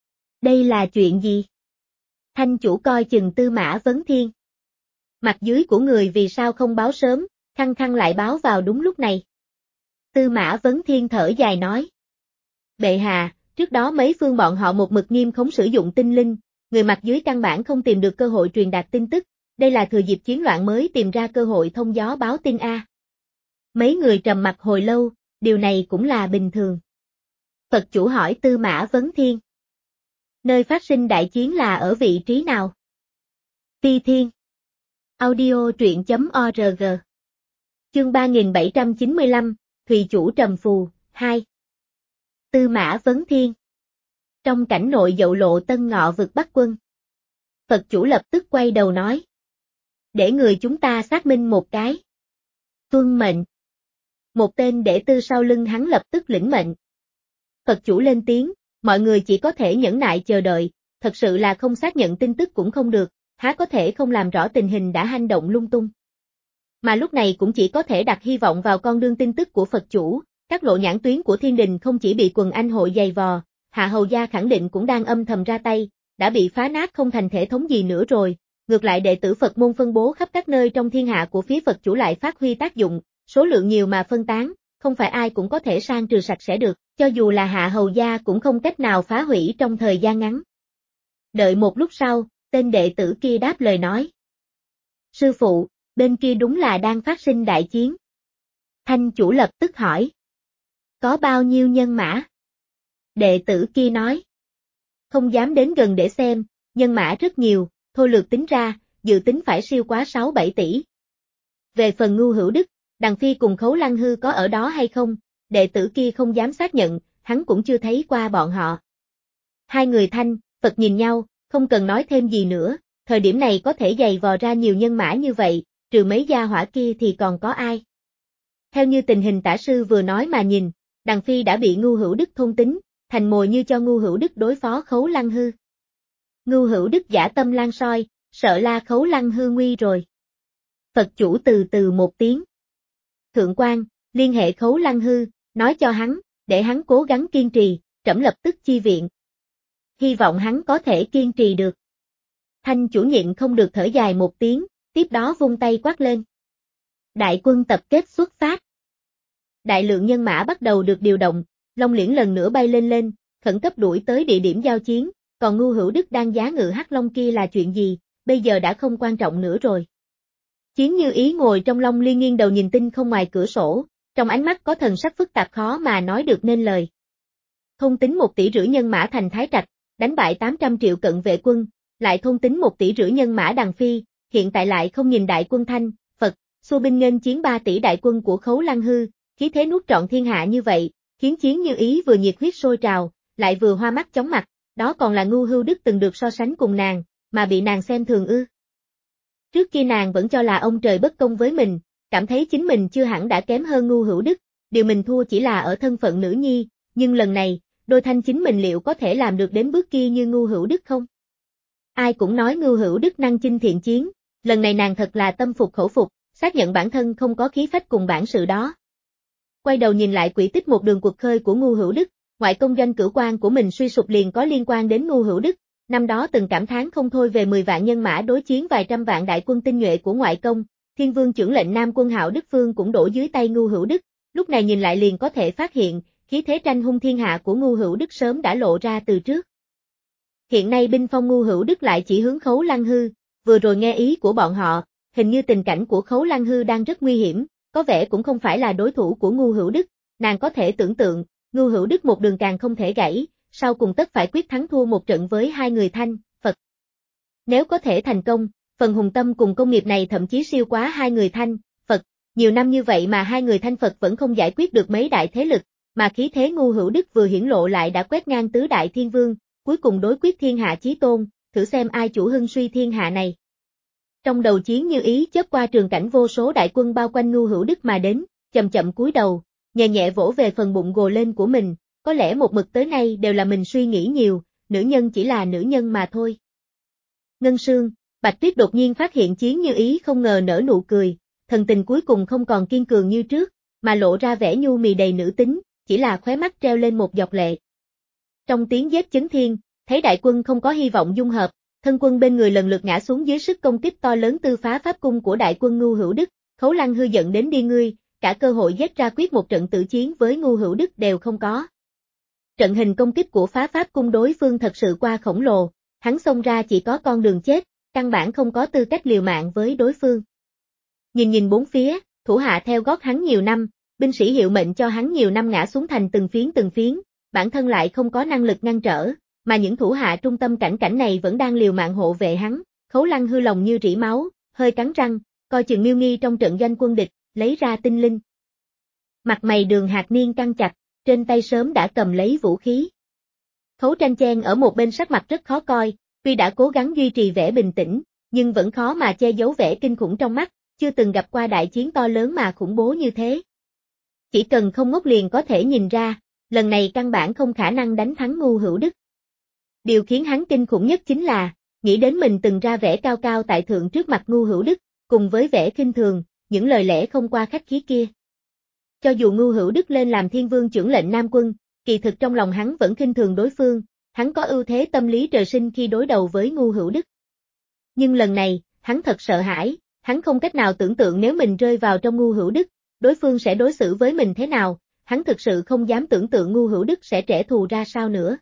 Đây là chuyện gì? Thanh chủ coi chừng Tư Mã Vấn Thiên. Mặt dưới của người vì sao không báo sớm, khăng khăng lại báo vào đúng lúc này. Tư Mã Vấn Thiên thở dài nói. Bệ hạ, trước đó mấy phương bọn họ một mực nghiêm khống sử dụng tinh linh, người mặt dưới căn bản không tìm được cơ hội truyền đạt tin tức, đây là thừa dịp chiến loạn mới tìm ra cơ hội thông gió báo tin A. Mấy người trầm mặc hồi lâu, điều này cũng là bình thường. Phật chủ hỏi Tư Mã Vấn Thiên. Nơi phát sinh đại chiến là ở vị trí nào? Phi Thiên. Audio truyện chấm org. Chương ba nghìn bảy trăm chín mươi lăm, Thùy chủ trầm phù, hai. Tư Mã Vấn Thiên. Trong cảnh nội dậu lộ Tân Ngọ vực Bắc quân. Phật chủ lập tức quay đầu nói. Để người chúng ta xác minh một cái. Tuân mệnh. Một tên đệ tư sau lưng hắn lập tức lĩnh mệnh. Phật chủ lên tiếng, mọi người chỉ có thể nhẫn nại chờ đợi, thật sự là không xác nhận tin tức cũng không được, há có thể không làm rõ tình hình đã hành động lung tung. mà lúc này cũng chỉ có thể đặt hy vọng vào con đường tin tức của Phật chủ. Các lộ nhãn tuyến của thiên đình không chỉ bị quần anh hội giày vò, Hạ Hầu gia khẳng định cũng đang âm thầm ra tay, đã bị phá nát không thành thể thống gì nữa rồi. Ngược lại đệ tử Phật môn phân bố khắp các nơi trong thiên hạ của phía Phật chủ lại phát huy tác dụng, số lượng nhiều mà phân tán, không phải ai cũng có thể san trừ sạch sẽ được, cho dù là Hạ Hầu gia cũng không cách nào phá hủy trong thời gian ngắn. Đợi một lúc sau, tên đệ tử kia đáp lời nói. Sư phụ, bên kia đúng là đang phát sinh đại chiến. Thanh chủ lập tức hỏi. Có bao nhiêu nhân mã? Đệ tử kia nói. Không dám đến gần để xem, nhân mã rất nhiều, thôi lược tính ra, dự tính phải siêu quá sáu bảy tỷ. Về phần Ngưu Hữu Đức, Đằng Phi cùng Khấu Lăng Hư có ở đó hay không, đệ tử kia không dám xác nhận, hắn cũng chưa thấy qua bọn họ. Hai người Thanh, Phật nhìn nhau, không cần nói thêm gì nữa, thời điểm này có thể giày vò ra nhiều nhân mã như vậy, trừ mấy gia hỏa kia thì còn có ai. Theo như tình hình tả sư vừa nói mà nhìn, Đằng Phi đã bị Ngưu Hữu Đức thôn tính, thành mồi như cho Ngưu Hữu Đức đối phó Khấu Lăng Hư. Ngưu Hữu Đức dã tâm lan soi, sợ la Khấu Lăng Hư nguy rồi. Phật chủ từ từ một tiếng. Thượng quan, liên hệ Khấu Lăng Hư, nói cho hắn, để hắn cố gắng kiên trì, trẫm lập tức chi viện. Hy vọng hắn có thể kiên trì được. Thanh chủ nhiệm không được thở dài một tiếng, tiếp đó vung tay quát lên. Đại quân tập kết xuất phát. Đại lượng nhân mã bắt đầu được điều động, Long Liễn lần nữa bay lên lên, khẩn cấp đuổi tới địa điểm giao chiến, còn Ngưu Hữu Đức đang giá ngự hắc long kia là chuyện gì, bây giờ đã không quan trọng nữa rồi. Chiến Như Ý ngồi trong Long Liên nghiêng đầu nhìn tinh không ngoài cửa sổ, trong ánh mắt có thần sắc phức tạp khó mà nói được nên lời. Thôn tính một tỷ rưỡi nhân mã thành Thái Trạch, đánh bại tám trăm triệu cận vệ quân, lại thôn tính một tỷ rưỡi nhân mã Đằng Phi, hiện tại lại không nhìn đại quân Thanh, Phật, xua binh nghênh chiến ba tỷ đại quân của Khấu Lăng Hư, khí thế nuốt trọn thiên hạ như vậy, khiến Chiến Như Ý vừa nhiệt huyết sôi trào, lại vừa hoa mắt chóng mặt, đó còn là Ngưu Hữu Đức từng được so sánh cùng nàng, mà bị nàng xem thường ư. Trước kia nàng vẫn cho là ông trời bất công với mình, cảm thấy chính mình chưa hẳn đã kém hơn Ngưu Hữu Đức, điều mình thua chỉ là ở thân phận nữ nhi, nhưng lần này, đôi thanh chính mình liệu có thể làm được đến bước kia như Ngưu Hữu Đức không? Ai cũng nói Ngưu Hữu Đức năng chinh thiện chiến, lần này nàng thật là tâm phục khẩu phục, xác nhận bản thân không có khí phách cùng bản sự đó. Quay đầu nhìn lại quỹ tích một đường cuộc khơi của Ngưu Hữu Đức, ngoại công doanh cửu quan của mình suy sụp liền có liên quan đến Ngưu Hữu Đức, năm đó từng cảm thán không thôi về mười vạn nhân mã đối chiến vài trăm vạn đại quân tinh nhuệ của ngoại công, Thiên Vương trưởng lệnh Nam quân Hạo Đức Phương cũng đổ dưới tay Ngưu Hữu Đức, lúc này nhìn lại liền có thể phát hiện, khí thế tranh hung thiên hạ của Ngưu Hữu Đức sớm đã lộ ra từ trước. Hiện nay binh phong Ngưu Hữu Đức lại chỉ hướng Khấu Lăng Hư, vừa rồi nghe ý của bọn họ, hình như tình cảnh của Khấu Lăng Hư đang rất nguy hiểm, có vẻ cũng không phải là đối thủ của Ngưu Hữu Đức, nàng có thể tưởng tượng, Ngưu Hữu Đức một đường càng không thể gãy, sau cùng tất phải quyết thắng thua một trận với hai người Thanh, Phật. Nếu có thể thành công, phần hùng tâm cùng công nghiệp này thậm chí siêu quá hai người Thanh, Phật, nhiều năm như vậy mà hai người Thanh Phật vẫn không giải quyết được mấy đại thế lực, mà khí thế Ngưu Hữu Đức vừa hiển lộ lại đã quét ngang tứ đại thiên vương, cuối cùng đối quyết thiên hạ chí tôn, thử xem ai chủ hưng suy thiên hạ này. Trong đầu Chiến Như Ý chớp qua trường cảnh vô số đại quân bao quanh Ngưu Hữu Đức mà đến, chậm chậm cúi đầu, nhẹ nhẹ vỗ về phần bụng gồ lên của mình, có lẽ một mực tới nay đều là mình suy nghĩ nhiều, nữ nhân chỉ là nữ nhân mà thôi. Ngân Sương, Bạch Tuyết đột nhiên phát hiện Chiến Như Ý không ngờ nở nụ cười, thần tình cuối cùng không còn kiên cường như trước, mà lộ ra vẻ nhu mì đầy nữ tính, chỉ là khóe mắt treo lên một giọt lệ. Trong tiếng giết chấn thiên, thấy đại quân không có hy vọng dung hợp, thân quân bên người lần lượt ngã xuống dưới sức công kích to lớn tư phá pháp cung của đại quân Ngưu Hữu Đức, Khấu Lăng Hư giận đến đi ngươi, cả cơ hội giết ra quyết một trận tử chiến với Ngưu Hữu Đức đều không có. Trận hình công kích của phá pháp cung đối phương thật sự quá khổng lồ, hắn xông ra chỉ có con đường chết, căn bản không có tư cách liều mạng với đối phương. Nhìn nhìn bốn phía, thủ hạ theo gót hắn nhiều năm, binh sĩ hiệu mệnh cho hắn nhiều năm ngã xuống thành từng phiến từng phiến, bản thân lại không có năng lực ngăn trở, mà những thủ hạ trung tâm cảnh cảnh này vẫn đang liều mạng hộ vệ hắn. Khấu Lăng Hư lòng như rỉ máu, hơi cắn răng, coi chừng Miêu Nghi trong trận doanh quân địch, lấy ra tinh linh. Mặt mày Đường Hạc Niên căng chặt, trên tay sớm đã cầm lấy vũ khí. Khấu Tranh Chen ở một bên sắc mặt rất khó coi, tuy đã cố gắng duy trì vẻ bình tĩnh, nhưng vẫn khó mà che giấu vẻ kinh khủng trong mắt, chưa từng gặp qua đại chiến to lớn mà khủng bố như thế. Chỉ cần không ngốc liền có thể nhìn ra, lần này căn bản không khả năng đánh thắng Ngưu Hữu Đức. Điều khiến hắn kinh khủng nhất chính là, nghĩ đến mình từng ra vẻ cao cao tại thượng trước mặt Ngưu Hữu Đức, cùng với vẻ khinh thường, những lời lẽ không qua khách khí kia. Cho dù Ngưu Hữu Đức lên làm Thiên Vương chưởng lệnh Nam Quân, kỳ thực trong lòng hắn vẫn khinh thường đối phương, hắn có ưu thế tâm lý trời sinh khi đối đầu với Ngưu Hữu Đức. Nhưng lần này, hắn thật sợ hãi, hắn không cách nào tưởng tượng nếu mình rơi vào trong Ngưu Hữu Đức, đối phương sẽ đối xử với mình thế nào, hắn thực sự không dám tưởng tượng Ngưu Hữu Đức sẽ trả thù ra sao nữa.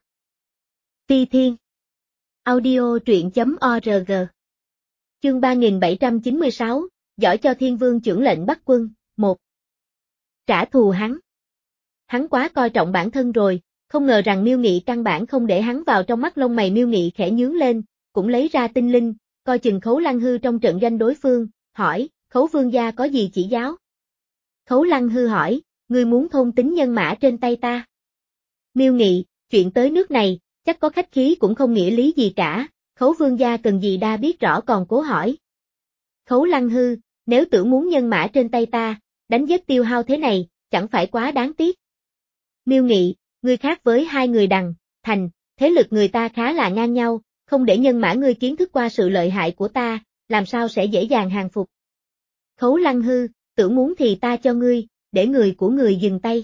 Ti Thiên Audio truyện chấm org Chương ba nghìn bảy trăm chín mươi sáu, giỏi cho Thiên Vương chưởng lệnh bắt quân, một. Trả thù hắn. Hắn quá coi trọng bản thân rồi, không ngờ rằng Miêu Nghị căn bản không để hắn vào trong mắt, lông mày Miêu Nghị khẽ nhướng lên, cũng lấy ra tinh linh, coi chừng Khấu Lăng Hư trong trận doanh đối phương, hỏi, Khấu vương gia có gì chỉ giáo? Khấu Lăng Hư hỏi, ngươi muốn thôn tính nhân mã trên tay ta. Miêu Nghị, chuyện tới nước này, chắc có khách khí cũng không nghĩa lý gì cả, Khấu vương gia cần gì đa biết rõ còn cố hỏi. Khấu Lăng Hư, nếu tưởng muốn nhân mã trên tay ta, đánh giết tiêu hao thế này, chẳng phải quá đáng tiếc. Miêu Nghị, ngươi khác với hai người Đằng, Thành, thế lực người ta khá là ngang nhau, không để nhân mã ngươi kiến thức qua sự lợi hại của ta, làm sao sẽ dễ dàng hàng phục. Khấu Lăng Hư, tưởng muốn thì ta cho ngươi, để người của người dừng tay.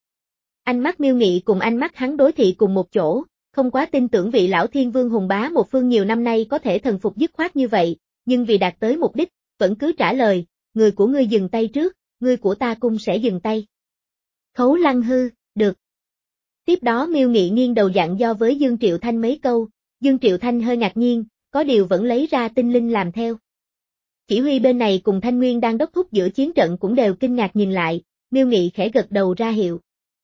Ánh mắt Miêu Nghị cùng ánh mắt hắn đối thị cùng một chỗ, không quá tin tưởng vị lão Thiên Vương hùng bá một phương nhiều năm nay có thể thần phục dứt khoát như vậy, nhưng vì đạt tới mục đích, vẫn cứ trả lời, người của ngươi dừng tay trước, người của ta cũng sẽ dừng tay. Khấu Lăng Hư, được. Tiếp đó Miêu Nghị nghiêng đầu dặn do với Dương Triệu Thanh mấy câu, Dương Triệu Thanh hơi ngạc nhiên, có điều vẫn lấy ra tinh linh làm theo. Chỉ huy bên này cùng Thanh Nguyên đang đốc thúc giữa chiến trận cũng đều kinh ngạc nhìn lại, Miêu Nghị khẽ gật đầu ra hiệu.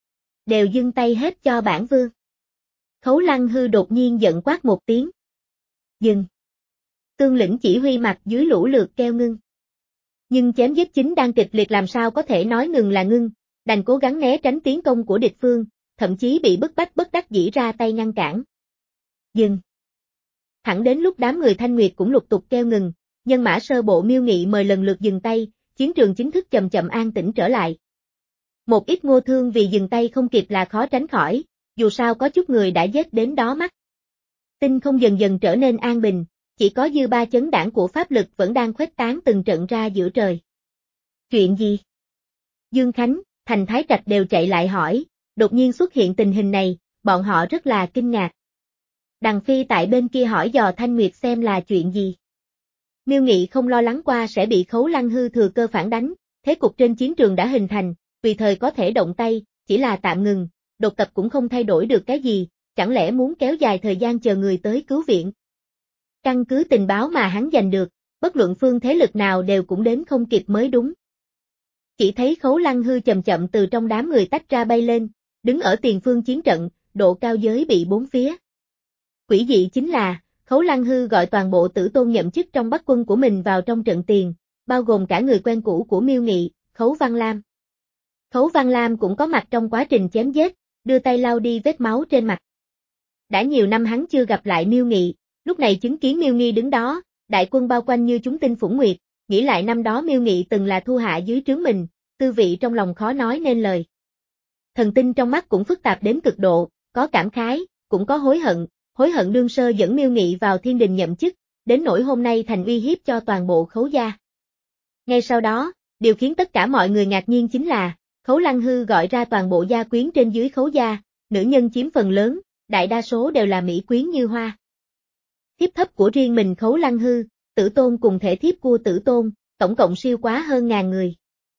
Đều dâng tay hết cho bản vương. Khấu Lăng Hư đột nhiên giận quát một tiếng. Dừng. Tương lĩnh chỉ huy mặt dưới lũ lượt kêu ngưng. Nhưng chém giết chính đang kịch liệt làm sao có thể nói ngừng là ngưng, đành cố gắng né tránh tiến công của địch phương, thậm chí bị bức bách bất đắc dĩ ra tay ngăn cản. Dừng. Thẳng đến lúc đám người Thanh Nguyệt cũng lục tục kêu ngừng, nhân mã sơ bộ Miêu Nghị mời lần lượt dừng tay, chiến trường chính thức chậm chậm an tĩnh trở lại. Một ít ngô thương vì dừng tay không kịp là khó tránh khỏi, dù sao có chút người đã giết đến đó mắt. Tinh không dần dần trở nên an bình, chỉ có dư ba chấn đảng của pháp lực vẫn đang khuếch tán từng trận ra giữa trời. Chuyện gì? Dương Khánh, Thành Thái Trạch đều chạy lại hỏi, đột nhiên xuất hiện tình hình này, bọn họ rất là kinh ngạc. Đằng Phi tại bên kia hỏi dò Thanh Nguyệt xem là chuyện gì. Miêu Nghị không lo lắng qua sẽ bị Khấu Lăng Hư thừa cơ phản đánh, thế cục trên chiến trường đã hình thành, tùy thời có thể động tay, chỉ là tạm ngừng, đột tập cũng không thay đổi được cái gì, chẳng lẽ muốn kéo dài thời gian chờ người tới cứu viện. Căn cứ tình báo mà hắn giành được, bất luận phương thế lực nào đều cũng đến không kịp mới đúng. Chỉ thấy Khấu Lăng Hư chậm chậm từ trong đám người tách ra bay lên, đứng ở tiền phương chiến trận, độ cao giới bị bốn phía. Quỷ dị chính là, Khấu Lăng Hư gọi toàn bộ Tử Tôn nhậm chức trong Bắc quân của mình vào trong trận tiền, bao gồm cả người quen cũ của Miêu Nghị, Khấu Văn Lam. Khấu Văn Lam cũng có mặt trong quá trình chém giết, đưa tay lau đi vết máu trên mặt. Đã nhiều năm hắn chưa gặp lại Miêu Nghị, lúc này chứng kiến Miêu Nghị đứng đó, đại quân bao quanh như chúng tinh phủng nguyệt, nghĩ lại năm đó Miêu Nghị từng là thu hạ dưới trướng mình, tư vị trong lòng khó nói nên lời. Thần tinh trong mắt cũng phức tạp đến cực độ, có cảm khái, cũng có hối hận, hối hận đương sơ dẫn Miêu Nghị vào thiên đình nhậm chức, đến nỗi hôm nay thành uy hiếp cho toàn bộ Khấu gia. Ngay sau đó, điều khiến tất cả mọi người ngạc nhiên chính là, Khấu Lăng Hư gọi ra toàn bộ gia quyến trên dưới Khấu gia, nữ nhân chiếm phần lớn, đại đa số đều là mỹ quyến như hoa. Thiếp thấp của riêng mình Khấu Lăng Hư, Tử Tôn cùng thể thiếp của Tử Tôn, tổng cộng siêu quá hơn ngàn người.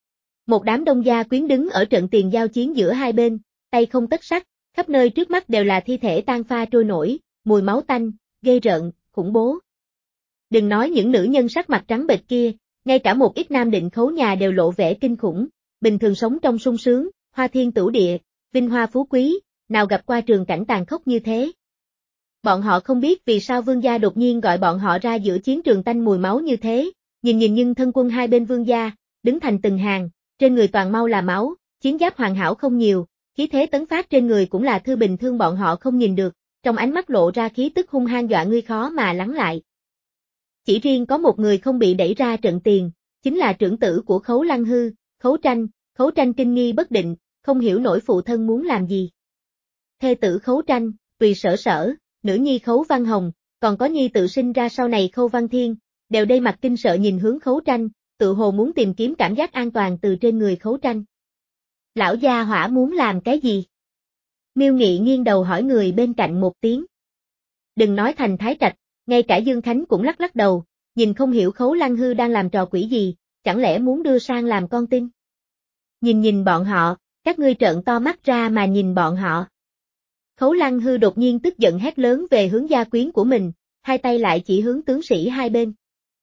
Một đám đông gia quyến đứng ở trận tiền giao chiến giữa hai bên, tay không tất sắt, khắp nơi trước mắt đều là thi thể tan pha trôi nổi, mùi máu tanh, ghê rợn, khủng bố. Đừng nói những nữ nhân sắc mặt trắng bệch kia, ngay cả một ít nam định Khấu nhà đều lộ vẻ kinh khủng, bình thường sống trong sung sướng, hoa thiên tửu địa, vinh hoa phú quý, nào gặp qua trường cảnh tàn khốc như thế. Bọn họ không biết vì sao vương gia đột nhiên gọi bọn họ ra giữa chiến trường tanh mùi máu như thế, nhìn nhìn nhưng thân quân hai bên vương gia, đứng thành từng hàng, trên người toàn mau là máu, chiến giáp hoàn hảo không nhiều, khí thế tấn phát trên người cũng là thư bình thường bọn họ không nhìn được, trong ánh mắt lộ ra khí tức hung hăng dọa ngươi khó mà lắng lại. Chỉ riêng có một người không bị đẩy ra trận tiền, chính là trưởng tử của Khấu Lăng Hư, Khấu Tranh, Khấu Tranh kinh nghi bất định, không hiểu nổi phụ thân muốn làm gì. Thê tử Khấu Tranh, Tùy Sở Sở, nữ nhi Khấu Văn Hồng, còn có nhi tự sinh ra sau này Khâu Văn Thiên, đều đầy mặt kinh sợ nhìn hướng Khấu Tranh, tự hồ muốn tìm kiếm cảm giác an toàn từ trên người Khấu Tranh. Lão gia hỏa muốn làm cái gì? Miêu Nghị nghiêng đầu hỏi người bên cạnh một tiếng. Đừng nói Thành Thái Trạch, ngay cả Dương Khánh cũng lắc lắc đầu, nhìn không hiểu Khấu Lăng Hư đang làm trò quỷ gì, chẳng lẽ muốn đưa sang làm con tin? Nhìn nhìn bọn họ, các ngươi trợn to mắt ra mà nhìn bọn họ. Khấu Lăng Hư đột nhiên tức giận hét lớn về hướng gia quyến của mình, hai tay lại chỉ hướng tướng sĩ hai bên.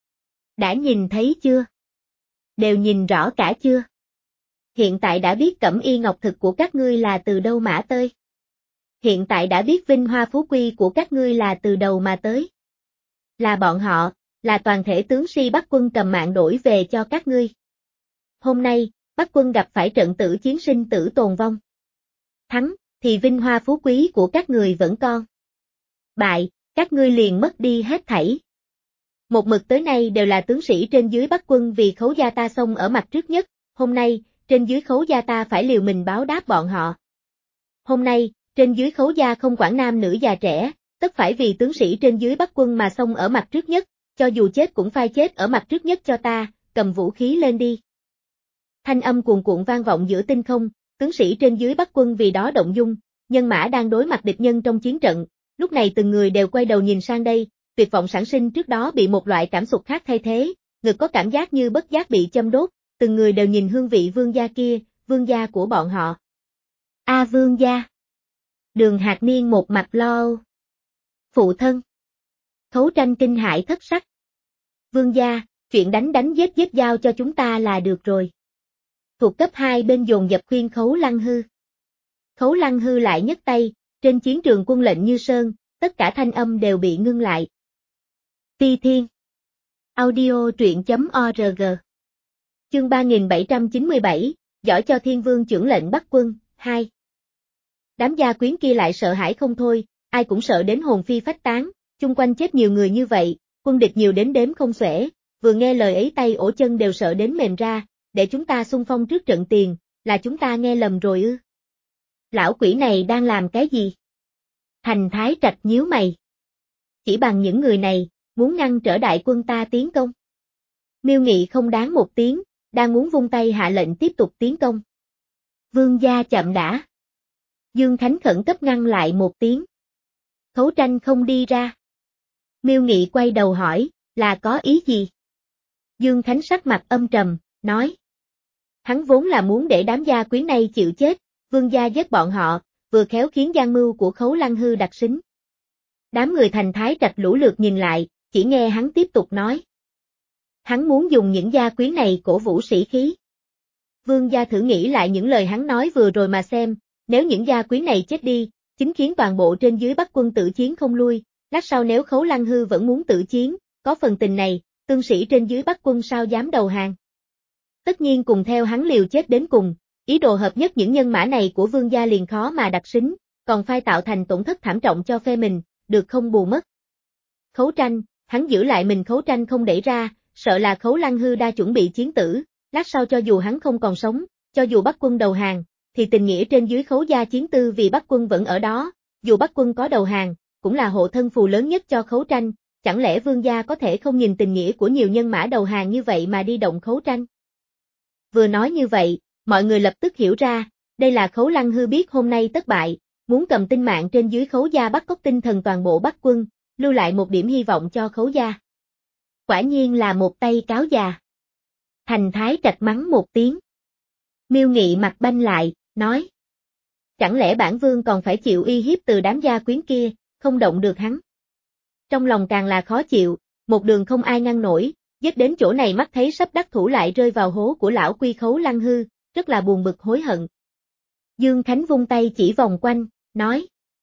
Đã nhìn thấy chưa? Đều nhìn rõ cả chưa? Hiện tại đã biết cẩm y ngọc thực của các ngươi là từ đâu mã tới. Hiện tại đã biết vinh hoa phú quý của các ngươi là từ đầu mà tới. Là bọn họ, là toàn thể tướng si Bắc quân cầm mạng đổi về cho các ngươi. Hôm nay, Bắc quân gặp phải trận tử chiến sinh tử tồn vong. Thắng, thì vinh hoa phú quý của các người vẫn còn. Bại, các ngươi liền mất đi hết thảy. Một mực tới nay đều là tướng sĩ trên dưới Bắc quân vì Khấu gia ta xông ở mặt trước nhất, hôm nay, trên dưới Khấu gia ta phải liều mình báo đáp bọn họ. Hôm nay, trên dưới Khấu gia không quản nam nữ già trẻ, tất phải vì tướng sĩ trên dưới Bắc quân mà xông ở mặt trước nhất, cho dù chết cũng phải chết ở mặt trước nhất cho ta, cầm vũ khí lên đi. Thanh âm cuồn cuộn vang vọng giữa tinh không, tướng sĩ trên dưới Bắc quân vì đó động dung, nhân mã đang đối mặt địch nhân trong chiến trận, lúc này từng người đều quay đầu nhìn sang đây, tuyệt vọng sản sinh trước đó bị một loại cảm xúc khác thay thế, ngực có cảm giác như bất giác bị châm đốt, từng người đều nhìn hương vị vương gia kia, vương gia của bọn họ. A à, vương gia. Đường Hạc Niên một mặt lo. Phụ thân. Khấu Tranh kinh hãi thất sắc. Vương gia, chuyện đánh đánh giết giết giao cho chúng ta là được rồi. Thuộc cấp hai bên dồn dập khuyên Khấu Lăng Hư. Khấu Lăng Hư lại nhấc tay, trên chiến trường quân lệnh như sơn, tất cả thanh âm đều bị ngưng lại. Ti Thiên. Audio truyện chấm org. Chương ba nghìn bảy trăm chín mươi bảy, giỏi cho Thiên Vương chưởng lệnh bắt quân, hai. Đám gia quyến kia lại sợ hãi không thôi, ai cũng sợ đến hồn phi phách tán, chung quanh chết nhiều người như vậy, quân địch nhiều đến đếm không xuể, vừa nghe lời ấy tay ổ chân đều sợ đến mềm ra, để chúng ta xung phong trước trận tiền, là chúng ta nghe lầm rồi ư. Lão quỷ này đang làm cái gì? Thành Thái Trạch nhíu mày. Chỉ bằng những người này, muốn ngăn trở đại quân ta tiến công. Miêu Nghị không đáng một tiếng, đang muốn vung tay hạ lệnh tiếp tục tiến công. Vương gia chậm đã. Dương Khánh khẩn cấp ngăn lại một tiếng. Khấu Tranh không đi ra. Miêu Nghị quay đầu hỏi, là có ý gì? Dương Khánh sắc mặt âm trầm, nói. Hắn vốn là muốn để đám gia quyến này chịu chết, vương gia giết bọn họ, vừa khéo khiến gian mưu của Khấu Lăng Hư đặc xính. Đám người Thành Thái Trạch lũ lượt nhìn lại, chỉ nghe hắn tiếp tục nói. Hắn muốn dùng những gia quyến này cổ vũ sĩ khí. Vương gia thử nghĩ lại những lời hắn nói vừa rồi mà xem, nếu những gia quyến này chết đi, chính khiến toàn bộ trên dưới Bắc quân tự chiến không lui, lát sau nếu Khấu Lăng Hư vẫn muốn tự chiến, có phần tình này, tướng sĩ trên dưới Bắc quân sao dám đầu hàng. Tất nhiên cùng theo hắn liều chết đến cùng, ý đồ hợp nhất những nhân mã này của vương gia liền khó mà đặc xính, còn phai tạo thành tổn thất thảm trọng cho phe mình, được không bù mất. Khấu Tranh, hắn giữ lại mình Khấu Tranh không đẩy ra, sợ là Khấu Lăng Hư đa chuẩn bị chiến tử, lát sau cho dù hắn không còn sống, cho dù Bắc quân đầu hàng, thì tình nghĩa trên dưới Khấu gia chiến tư vì Bắc quân vẫn ở đó, dù Bắc quân có đầu hàng, cũng là hộ thân phù lớn nhất cho Khấu Tranh, chẳng lẽ vương gia có thể không nhìn tình nghĩa của nhiều nhân mã đầu hàng như vậy mà đi động Khấu Tranh? Vừa nói như vậy, mọi người lập tức hiểu ra, đây là Khấu Lăng Hư biết hôm nay thất bại, muốn cầm tinh mạng trên dưới Khấu gia bắt cóc tinh thần toàn bộ Bắc quân, lưu lại một điểm hy vọng cho Khấu gia. Quả nhiên là một tay cáo già. Thành Thái Trạch mắng một tiếng. Miêu Nghị mặt banh lại, nói. Chẳng lẽ bản vương còn phải chịu uy hiếp từ đám gia quyến kia, không động được hắn. Trong lòng càng là khó chịu, một đường không ai ngăn nổi, giết đến chỗ này mắt thấy sắp đắc thủ lại rơi vào hố của lão quy Khấu Lăng Hư, rất là buồn bực hối hận. Dương Khánh vung tay chỉ vòng quanh, nói.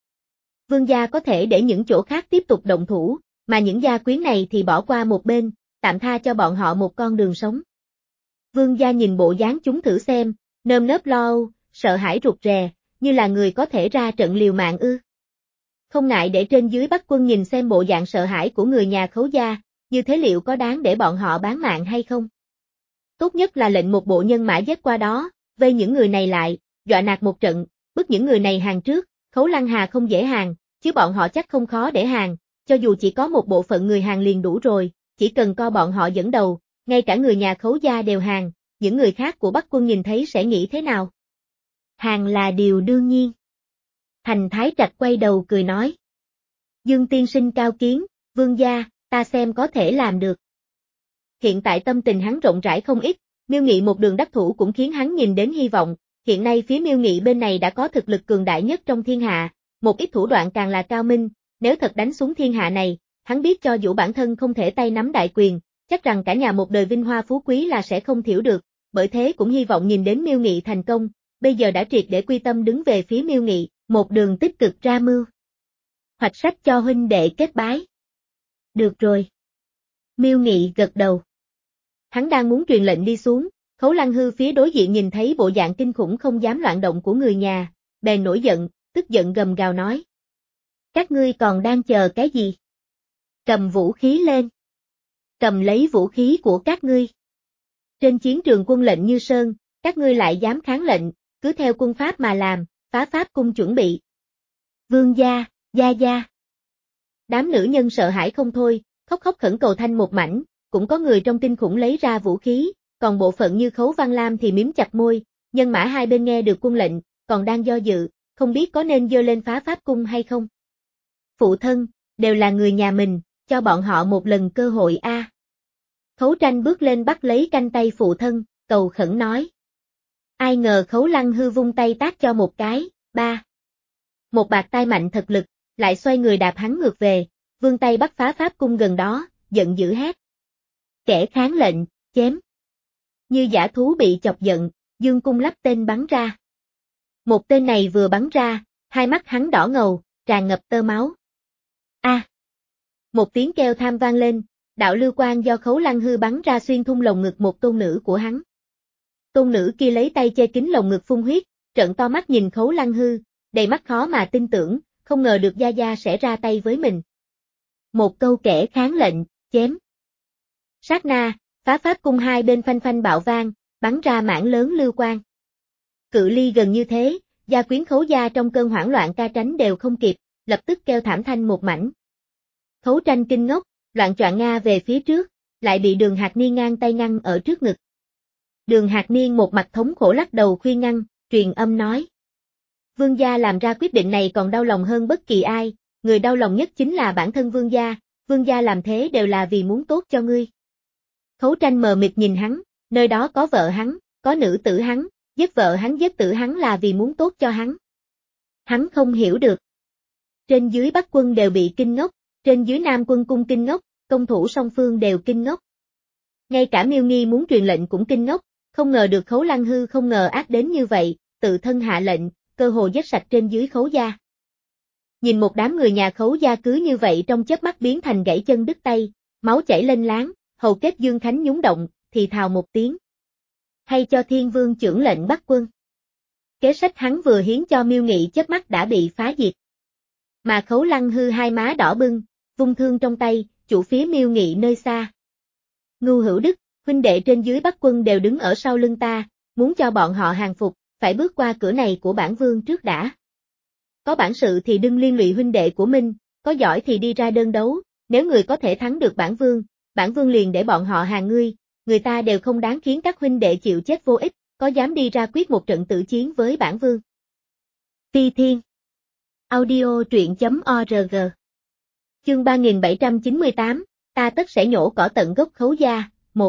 Vương gia có thể để những chỗ khác tiếp tục động thủ, mà những gia quyến này thì bỏ qua một bên, tạm tha cho bọn họ một con đường sống. Vương gia nhìn bộ dáng chúng thử xem, nơm nớp lo âu, sợ hãi rụt rè, như là người có thể ra trận liều mạng ư. Không ngại để trên dưới Bắc quân nhìn xem bộ dạng sợ hãi của người nhà Khấu gia, như thế liệu có đáng để bọn họ bán mạng hay không? Tốt nhất là lệnh một bộ nhân mã giết qua đó, vây những người này lại, dọa nạt một trận, bức những người này hàng trước, Khấu Lăng Hà không dễ hàng, chứ bọn họ chắc không khó để hàng, cho dù chỉ có một bộ phận người hàng liền đủ rồi, chỉ cần co bọn họ dẫn đầu, Ngay cả người nhà Khấu gia đều hàng, những người khác của Bắc quân nhìn thấy sẽ nghĩ thế nào? Hàng là điều đương nhiên. Thành Thái Trạch quay đầu cười nói. Dương tiên sinh cao kiến, vương gia, ta xem có thể làm được. Hiện tại tâm tình hắn rộng rãi không ít, Miêu Nghị một đường đắc thủ cũng khiến hắn nhìn đến hy vọng, hiện nay phía Miêu Nghị bên này đã có thực lực cường đại nhất trong thiên hạ, một ít thủ đoạn càng là cao minh, nếu thật đánh xuống thiên hạ này, hắn biết cho dù bản thân không thể tay nắm đại quyền, chắc rằng cả nhà một đời vinh hoa phú quý là sẽ không thiểu được, bởi thế cũng hy vọng nhìn đến Miêu Nghị thành công, bây giờ đã triệt để quy tâm đứng về phía Miêu Nghị, một đường tích cực ra mưu. Hoạch sách cho huynh đệ kết bái. Được rồi. Miêu Nghị gật đầu. Hắn đang muốn truyền lệnh đi xuống, Khấu Lăng Hư phía đối diện nhìn thấy bộ dạng kinh khủng không dám loạn động của người nhà, bèn nổi giận, tức giận gầm gào nói. Các ngươi còn đang chờ cái gì? Cầm vũ khí lên. Cầm lấy vũ khí của các ngươi. Trên chiến trường quân lệnh như sơn, các ngươi lại dám kháng lệnh, cứ theo quân pháp mà làm, phá pháp cung chuẩn bị. Vương gia, gia gia. Đám nữ nhân sợ hãi không thôi, khóc khóc khẩn cầu thanh một mảnh, cũng có người trong kinh khủng lấy ra vũ khí, còn bộ phận như Khấu Văn Lam thì miếm chặt môi, nhân mã hai bên nghe được quân lệnh, còn đang do dự, không biết có nên giơ lên phá pháp cung hay không. Phụ thân, đều là người nhà mình, cho bọn họ một lần cơ hội a. À. Khấu Tranh bước lên bắt lấy canh tay phụ thân, cầu khẩn nói. Ai ngờ Khấu Lăng Hư vung tay tát cho một cái, ba. Một bạt tai mạnh thật lực, lại xoay người đạp hắn ngược về, vươn tay bắt phá pháp cung gần đó, giận dữ hét. Kẻ kháng lệnh, chém. Như dã thú bị chọc giận, dương cung lắp tên bắn ra. Một tên này vừa bắn ra, hai mắt hắn đỏ ngầu, tràn ngập tơ máu. A! À. Một tiếng kêu tham vang lên, đạo lưu quang do Khấu Lăng Hư bắn ra xuyên thủng lồng ngực một tôn nữ của hắn. Tôn nữ kia lấy tay che kín lồng ngực phun huyết, trợn to mắt nhìn Khấu Lăng Hư, đầy mắt khó mà tin tưởng, không ngờ được gia gia sẽ ra tay với mình. Một câu kẻ kháng lệnh, chém. Sát na, phá pháp cung hai bên phanh phanh bạo vang, bắn ra mảng lớn lưu quang. Cự ly gần như thế, gia quyến Khấu gia trong cơn hoảng loạn ca tránh đều không kịp, lập tức kêu thảm thanh một mảnh. Khấu Tranh kinh ngốc, loạn choạng nga về phía trước, lại bị Đường Hạc Niên ngang tay ngăn ở trước ngực. Đường Hạc Niên một mặt thống khổ lắc đầu khuyên ngăn, truyền âm nói. Vương gia làm ra quyết định này còn đau lòng hơn bất kỳ ai, người đau lòng nhất chính là bản thân vương gia, vương gia làm thế đều là vì muốn tốt cho ngươi. Khấu Tranh mờ mịt nhìn hắn, nơi đó có vợ hắn, có nữ tử hắn, giết vợ hắn giết tử hắn là vì muốn tốt cho hắn. Hắn không hiểu được. Trên dưới Bắc quân đều bị kinh ngốc, trên dưới Nam quân cung kinh ngốc, công thủ song phương đều kinh ngốc. Ngay cả Miêu Nghi muốn truyền lệnh cũng kinh ngốc, không ngờ được Khấu Lăng Hư không ngờ ác đến như vậy, tự thân hạ lệnh, cơ hồ giết sạch trên dưới Khấu gia. Nhìn một đám người nhà Khấu gia cứ như vậy trong chớp mắt biến thành gãy chân đứt tay, máu chảy lênh láng, hầu kết Dương Khánh nhúng động, thì thào một tiếng. Hay cho Thiên Vương chưởng lệnh bắt quân. Kế sách hắn vừa hiến cho Miêu Nghị chớp mắt đã bị phá diệt. Mà Khấu Lăng Hư hai má đỏ bừng, vung thương trong tay, chủ phía Miêu Nghị nơi xa. Ngưu Hữu Đức, huynh đệ trên dưới Bắc quân đều đứng ở sau lưng ta, muốn cho bọn họ hàng phục, phải bước qua cửa này của bản vương trước đã. Có bản sự thì đừng liên lụy huynh đệ của mình, có giỏi thì đi ra đơn đấu, nếu người có thể thắng được bản vương, bản vương liền để bọn họ hàng ngươi, người ta đều không đáng khiến các huynh đệ chịu chết vô ích, có dám đi ra quyết một trận tử chiến với bản vương. Phi Thiên Audio truyện chấm org Chương ba nghìn bảy trăm chín mươi tám, ta tất sẽ nhổ cỏ tận gốc Khấu gia, một.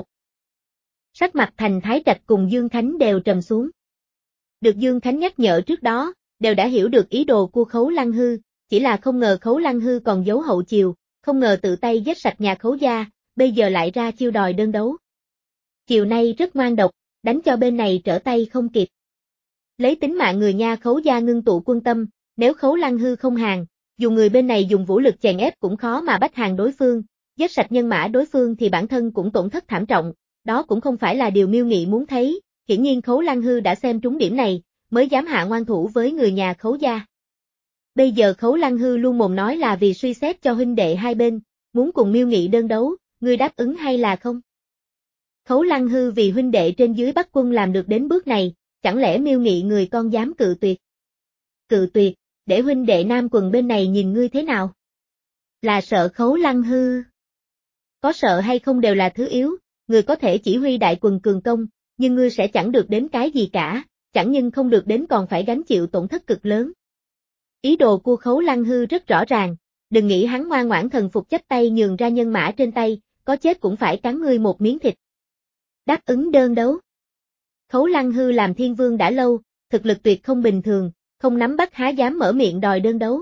Sắc mặt Thành Thái Trạch cùng Dương Khánh đều trầm xuống. Được Dương Khánh nhắc nhở trước đó, đều đã hiểu được ý đồ của Khấu Lăng Hư, chỉ là không ngờ Khấu Lăng Hư còn giấu hậu chiều, không ngờ tự tay giết sạch nhà Khấu gia, bây giờ lại ra chiêu đòi đơn đấu. Chiều nay rất ngoan độc, đánh cho bên này trở tay không kịp. Lấy tính mạng người nha Khấu gia ngưng tụ quân tâm, nếu Khấu Lăng Hư không hàng, dù người bên này dùng vũ lực chèn ép cũng khó mà bách hàng đối phương, giết sạch nhân mã đối phương thì bản thân cũng tổn thất thảm trọng, đó cũng không phải là điều Miêu Nghị muốn thấy, hiển nhiên Khấu Lăng Hư đã xem trúng điểm này, mới dám hạ ngoan thủ với người nhà Khấu gia. Bây giờ Khấu Lăng Hư luôn mồm nói là vì suy xét cho huynh đệ hai bên, muốn cùng Miêu Nghị đơn đấu, ngươi đáp ứng hay là không? Khấu Lăng Hư vì huynh đệ trên dưới Bắc quân làm được đến bước này, chẳng lẽ Miêu Nghị người con dám cự tuyệt? Cự tuyệt, để huynh đệ Nam quần bên này nhìn ngươi thế nào? Là sợ Khấu Lăng Hư? Có sợ hay không đều là thứ yếu, người có thể chỉ huy đại quần cường công, nhưng ngươi sẽ chẳng được đến cái gì cả, chẳng nhưng không được đến còn phải gánh chịu tổn thất cực lớn. Ý đồ của Khấu Lăng Hư rất rõ ràng, đừng nghĩ hắn ngoan ngoãn thần phục chấp tay nhường ra nhân mã trên tay, có chết cũng phải cắn ngươi một miếng thịt. Đáp ứng đơn đấu. Khấu Lăng Hư làm thiên vương đã lâu, thực lực tuyệt không bình thường, không nắm bắt há dám mở miệng đòi đơn đấu.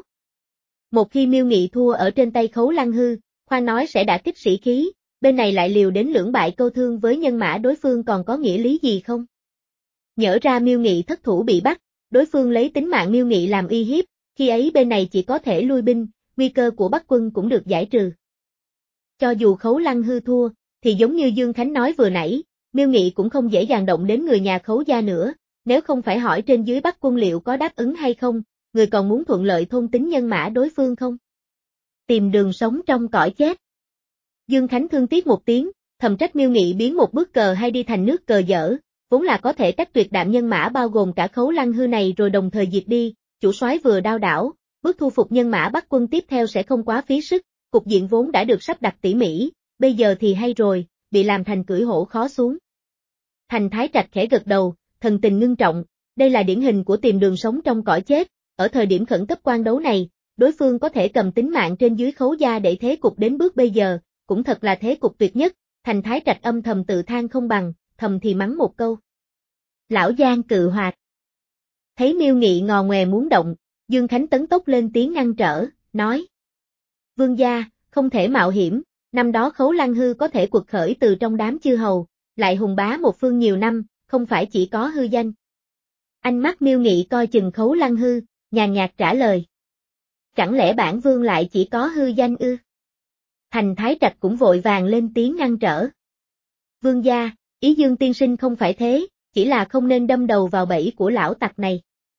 Một khi Miêu Nghị thua ở trên tay Khấu Lăng Hư, khoan nói sẽ đả kích sĩ khí, bên này lại liều đến lưỡng bại câu thương với nhân mã đối phương còn có nghĩa lý gì không? Nhỡ ra Miêu Nghị thất thủ bị bắt, đối phương lấy tính mạng Miêu Nghị làm uy hiếp, khi ấy bên này chỉ có thể lui binh, nguy cơ của Bắc quân cũng được giải trừ. Cho dù Khấu Lăng Hư thua, thì giống như Dương Khánh nói vừa nãy, Miêu Nghị cũng không dễ dàng động đến người nhà Khấu gia nữa, nếu không phải hỏi trên dưới Bắc quân liệu có đáp ứng hay không, người còn muốn thuận lợi thôn tính nhân mã đối phương không? Tìm đường sống trong cõi chết. Dương Khánh thương tiếc một tiếng, thầm trách Miêu Nghị biến một bước cờ hay đi thành nước cờ dở, vốn là có thể cách tuyệt đạm nhân mã bao gồm cả Khấu Lăng Hư này rồi đồng thời diệt đi, chủ soái vừa đao đảo, bước thu phục nhân mã Bắc quân tiếp theo sẽ không quá phí sức, cục diện vốn đã được sắp đặt tỉ mỉ, bây giờ thì hay rồi, bị làm thành cưỡi hổ khó xuống. Thành Thái Trạch khẽ gật đầu, thần tình ngưng trọng, đây là điển hình của tìm đường sống trong cõi chết, ở thời điểm khẩn cấp quan đấu này, đối phương có thể cầm tính mạng trên dưới Khấu gia để thế cục đến bước bây giờ, cũng thật là thế cục tuyệt nhất, Thành Thái Trạch âm thầm tự than không bằng, thầm thì mắng một câu. Lão Giang cự hoạt. Thấy Miêu Nghị ngò ngoè muốn động, Dương Khánh tấn tốc lên tiếng ngăn trở, nói. Vương gia, không thể mạo hiểm, năm đó Khấu Lăng Hư có thể quật khởi từ trong đám chư hầu, lại hùng bá một phương nhiều năm, không phải chỉ có hư danh. Ánh mắt Miêu Nghị coi chừng Khấu Lăng Hư, nhàn nhạt trả lời. Chẳng lẽ bản vương lại chỉ có hư danh ư? Thành Thái Trạch cũng vội vàng lên tiếng ngăn trở. Vương gia, ý Dương tiên sinh không phải thế, chỉ là không nên đâm đầu vào bẫy của lão tặc này.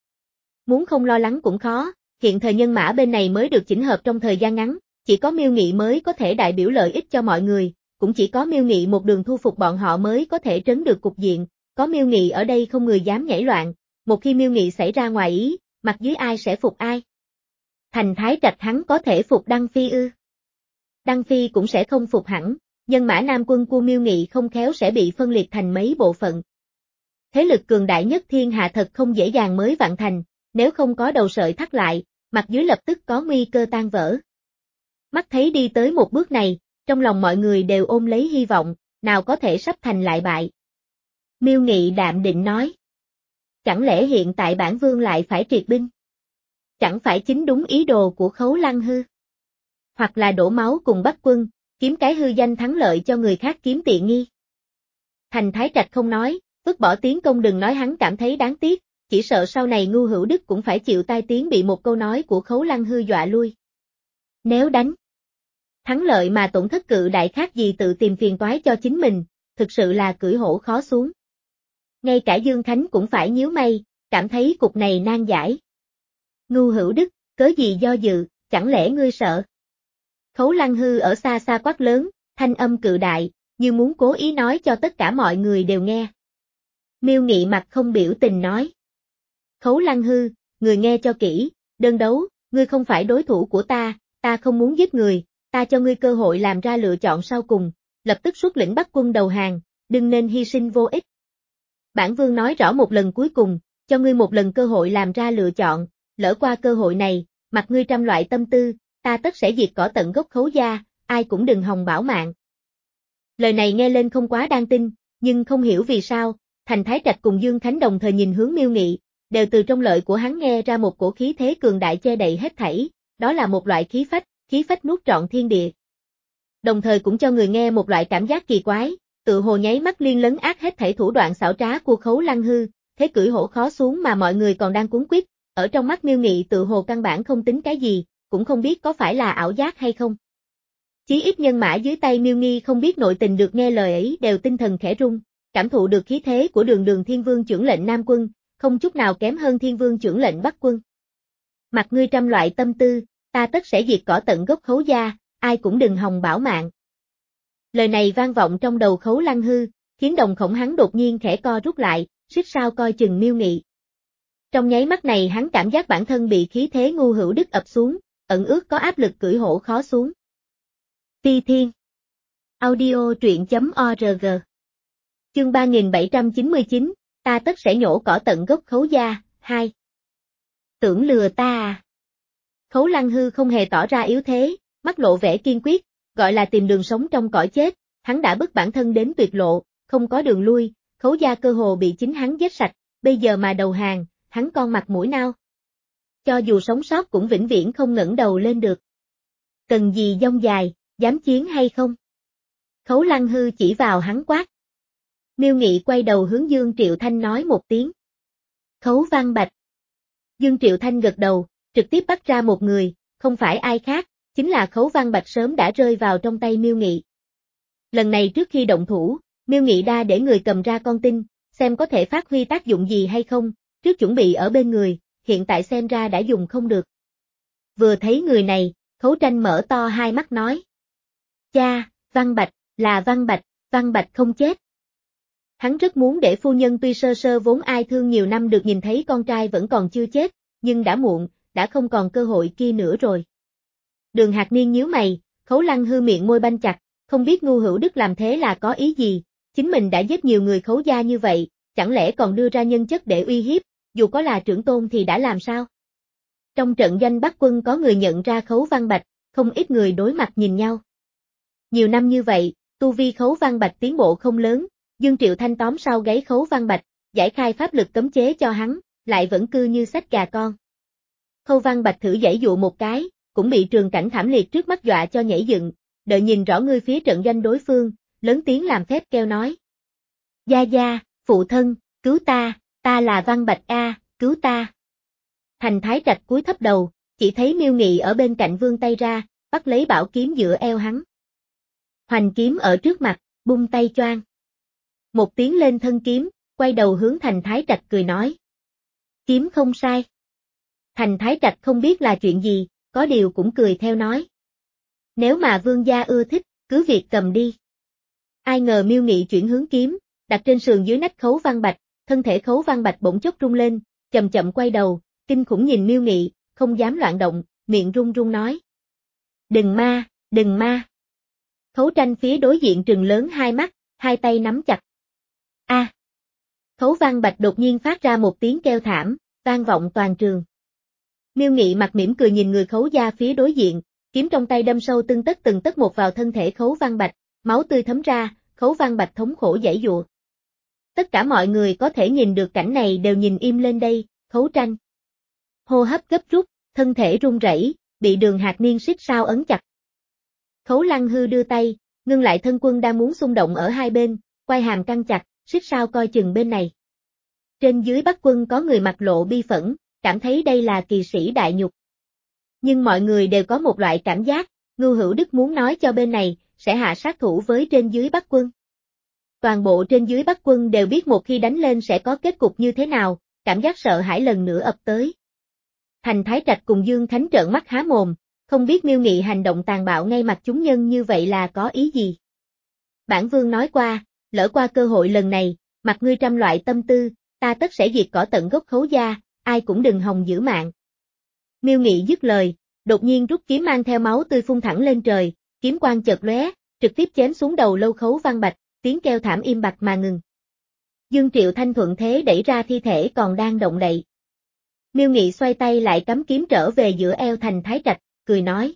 Muốn không lo lắng cũng khó, hiện thời nhân mã bên này mới được chỉnh hợp trong thời gian ngắn, chỉ có Miêu Nghị mới có thể đại biểu lợi ích cho mọi người, cũng chỉ có Miêu Nghị một đường thu phục bọn họ mới có thể trấn được cục diện, có Miêu Nghị ở đây không người dám nhảy loạn, một khi Miêu Nghị xảy ra ngoài ý, mặt dưới ai sẽ phục ai? Thành Thái Trạch hắn có thể phục Đăng Phi ư? Đăng Phi cũng sẽ không phục hẳn, nhân mã nam quân của Miêu Nghị không khéo sẽ bị phân liệt thành mấy bộ phận. Thế lực cường đại nhất thiên hạ thật không dễ dàng mới vạn thành, nếu không có đầu sợi thắt lại, mặt dưới lập tức có nguy cơ tan vỡ. Mắt thấy đi tới một bước này, trong lòng mọi người đều ôm lấy hy vọng, nào có thể sắp thành lại bại. Miêu Nghị đạm định nói. Chẳng lẽ hiện tại bản vương lại phải triệt binh? Chẳng phải chính đúng ý đồ của Khấu Lăng Hư? Hoặc là đổ máu cùng Bắc quân, kiếm cái hư danh thắng lợi cho người khác kiếm tiện nghi? Thành Thái Trạch không nói, vứt bỏ tiến công đừng nói hắn cảm thấy đáng tiếc, chỉ sợ sau này Ngu Hữu Đức cũng phải chịu tai tiếng bị một câu nói của Khấu Lăng Hư dọa lui. Nếu đánh thắng lợi mà tổn thất cự đại khác gì tự tìm phiền toái cho chính mình, thực sự là cưỡi hổ khó xuống. Ngay cả Dương Khánh cũng phải nhíu mày, cảm thấy cục này nan giải. Ngu Hữu Đức, cớ gì do dự, chẳng lẽ ngươi sợ? Khấu Lăng Hư ở xa xa quát lớn, thanh âm cự đại, như muốn cố ý nói cho tất cả mọi người đều nghe. Miêu Nghị mặt không biểu tình nói. Khấu Lăng Hư, người nghe cho kỹ, đơn đấu, ngươi không phải đối thủ của ta, ta không muốn giết người, ta cho ngươi cơ hội làm ra lựa chọn sau cùng, lập tức xuất lĩnh Bắc quân đầu hàng, đừng nên hy sinh vô ích. Bản vương nói rõ một lần cuối cùng, cho ngươi một lần cơ hội làm ra lựa chọn, lỡ qua cơ hội này, mặc ngươi trăm loại tâm tư, ta tất sẽ diệt cỏ tận gốc Khấu gia, ai cũng đừng hòng bảo mạng. Lời này nghe lên không quá đáng tin, nhưng không hiểu vì sao, Thành Thái Trạch cùng Dương Khánh đồng thời nhìn hướng Miêu Nghị, đều từ trong lời của hắn nghe ra một cổ khí thế cường đại che đậy hết thảy, đó là một loại khí phách, khí phách nuốt trọn thiên địa. Đồng thời cũng cho người nghe một loại cảm giác kỳ quái, tự hồ nháy mắt liên lấn ác hết thảy thủ đoạn xảo trá của Khấu Lăng Hư, thế cưỡi hổ khó xuống mà mọi người còn đang cuống quýt, ở trong mắt Miêu Nghị tự hồ căn bản không tính cái gì, cũng không biết có phải là ảo giác hay không. Chí ít nhân mã dưới tay Miêu Nghi không biết nội tình được nghe lời ấy đều tinh thần khẽ rung, cảm thụ được khí thế của Đường Đường Thiên Vương chưởng lệnh Nam quân, không chút nào kém hơn Thiên Vương chưởng lệnh Bắc quân. Mặc ngươi trăm loại tâm tư, ta tất sẽ diệt cỏ tận gốc Khấu gia, ai cũng đừng hòng bảo mạng. Lời này vang vọng trong đầu Khấu Lăng Hư, khiến đồng khổng hắn đột nhiên khẽ co rút lại, xích sao coi chừng Miêu Nghị. Trong nháy mắt này hắn cảm giác bản thân bị khí thế Ngu Hữu Đức ập xuống, ẩn ước có áp lực cưỡi hổ khó xuống. Phi Thiên Audio truyện chấm org. Chương ba nghìn bảy trăm chín mươi chín, ta tất sẽ nhổ cỏ tận gốc Khấu gia, hai. Tưởng lừa ta à? Khấu Lăng Hư không hề tỏ ra yếu thế, mắt lộ vẻ kiên quyết, gọi là tìm đường sống trong cõi chết, hắn đã bức bản thân đến tuyệt lộ, không có đường lui, Khấu gia cơ hồ bị chính hắn giết sạch, bây giờ mà đầu hàng, hắn con mặt mũi nào? Cho dù sống sót cũng vĩnh viễn không ngẩng đầu lên được. Cần gì dông dài, dám chiến hay không? Khấu Lăng Hư chỉ vào hắn quát. Miêu Nghị quay đầu hướng Dương Triệu Thanh nói một tiếng. Khấu Văn Bạch. Dương Triệu Thanh gật đầu, trực tiếp bắt ra một người, không phải ai khác, chính là Khấu Văn Bạch sớm đã rơi vào trong tay Miêu Nghị. Lần này trước khi động thủ, Miêu Nghị đa để người cầm ra con tin, xem có thể phát huy tác dụng gì hay không, trước chuẩn bị ở bên người, hiện tại xem ra đã dùng không được. Vừa thấy người này, Khấu Tranh mở to hai mắt nói. Cha, Văn Bạch, là Văn Bạch, Văn Bạch không chết. Hắn rất muốn để phu nhân tuy sơ sơ vốn ai thương nhiều năm được nhìn thấy con trai vẫn còn chưa chết, nhưng đã muộn, đã không còn cơ hội kia nữa rồi. Đường Hạc Niên nhíu mày, Khấu Lăng Hư miệng môi banh chặt, không biết Ngu Hữu Đức làm thế là có ý gì, chính mình đã giết nhiều người Khấu gia như vậy, chẳng lẽ còn đưa ra nhân chất để uy hiếp, dù có là trưởng tôn thì đã làm sao? Trong trận doanh Bắc quân có người nhận ra Khấu Văn Bạch, không ít người đối mặt nhìn nhau. Nhiều năm như vậy, tu vi Khấu Văn Bạch tiến bộ không lớn, Dương Triệu Thanh tóm sau gáy Khấu Văn Bạch, giải khai pháp lực cấm chế cho hắn, lại vẫn cư như sách gà con. Khấu Văn Bạch thử giãy dụ một cái, cũng bị trường cảnh thảm liệt trước mắt dọa cho nhảy dựng, đợi nhìn rõ ngươi phía trận doanh đối phương, lớn tiếng làm phép kêu nói. Gia gia, phụ thân, cứu ta, ta là Văn Bạch a, cứu ta. Thành Thái Trạch cúi thấp đầu, chỉ thấy Miêu Nghị ở bên cạnh vươn tay ra, bắt lấy bảo kiếm giữa eo hắn. Hoành kiếm ở trước mặt, bung tay choang. Một tiếng lên thân kiếm, quay đầu hướng Thành Thái Trạch cười nói. Kiếm không sai. Thành Thái Trạch không biết là chuyện gì, có điều cũng cười theo nói. Nếu mà vương gia ưa thích, cứ việc cầm đi. Ai ngờ Miêu Nghị chuyển hướng kiếm, đặt trên sườn dưới nách Khấu Văn Bạch, thân thể Khấu Văn Bạch bỗng chốc rung lên, chậm chậm quay đầu, kinh khủng nhìn Miêu Nghị, không dám loạn động, miệng run run nói. Đừng ma, đừng ma. Khấu Tranh phía đối diện trừng lớn hai mắt, hai tay nắm chặt. A. À. Khấu Văn Bạch đột nhiên phát ra một tiếng kêu thảm, vang vọng toàn trường. Miêu Nghị mặt mỉm cười nhìn người Khấu gia phía đối diện, kiếm trong tay đâm sâu từng tấc từng tấc một vào thân thể Khấu Văn Bạch, máu tươi thấm ra, Khấu Văn Bạch thống khổ giãy giụa. Tất cả mọi người có thể nhìn được cảnh này đều nhìn im lên đây, Khấu Tranh. Hô hấp gấp rút, thân thể run rẩy, bị Đường Hạc Niên xích sao ấn chặt. Khấu Lăng Hư đưa tay, ngưng lại thân quân đang muốn xung động ở hai bên, quay hàm căng chặt, xích sao coi chừng bên này. Trên dưới Bắc quân có người mặt lộ bi phẫn, cảm thấy đây là kỳ sĩ đại nhục. Nhưng mọi người đều có một loại cảm giác, Ngưu Hữu Đức muốn nói cho bên này, sẽ hạ sát thủ với trên dưới Bắc quân. Toàn bộ trên dưới Bắc quân đều biết một khi đánh lên sẽ có kết cục như thế nào, cảm giác sợ hãi lần nữa ập tới. Thành Thái Trạch cùng Dương Khánh trợn mắt há mồm, không biết Miêu Nghị hành động tàn bạo ngay mặt chúng nhân như vậy là có ý gì. Bản vương nói qua, lỡ qua cơ hội lần này, mặc ngươi trăm loại tâm tư, ta tất sẽ diệt cỏ tận gốc Khấu gia, ai cũng đừng hòng giữ mạng. Miêu Nghị dứt lời, đột nhiên rút kiếm mang theo máu tươi phun thẳng lên trời, kiếm quang chợt lóe, trực tiếp chém xuống đầu lâu Khấu Văn Bạch, tiếng kêu thảm im bặt mà ngừng. Dương Triệu Thanh thuận thế đẩy ra thi thể còn đang động đậy. Miêu Nghị xoay tay lại cắm kiếm trở về giữa eo Thành Thái Trạch, cười nói.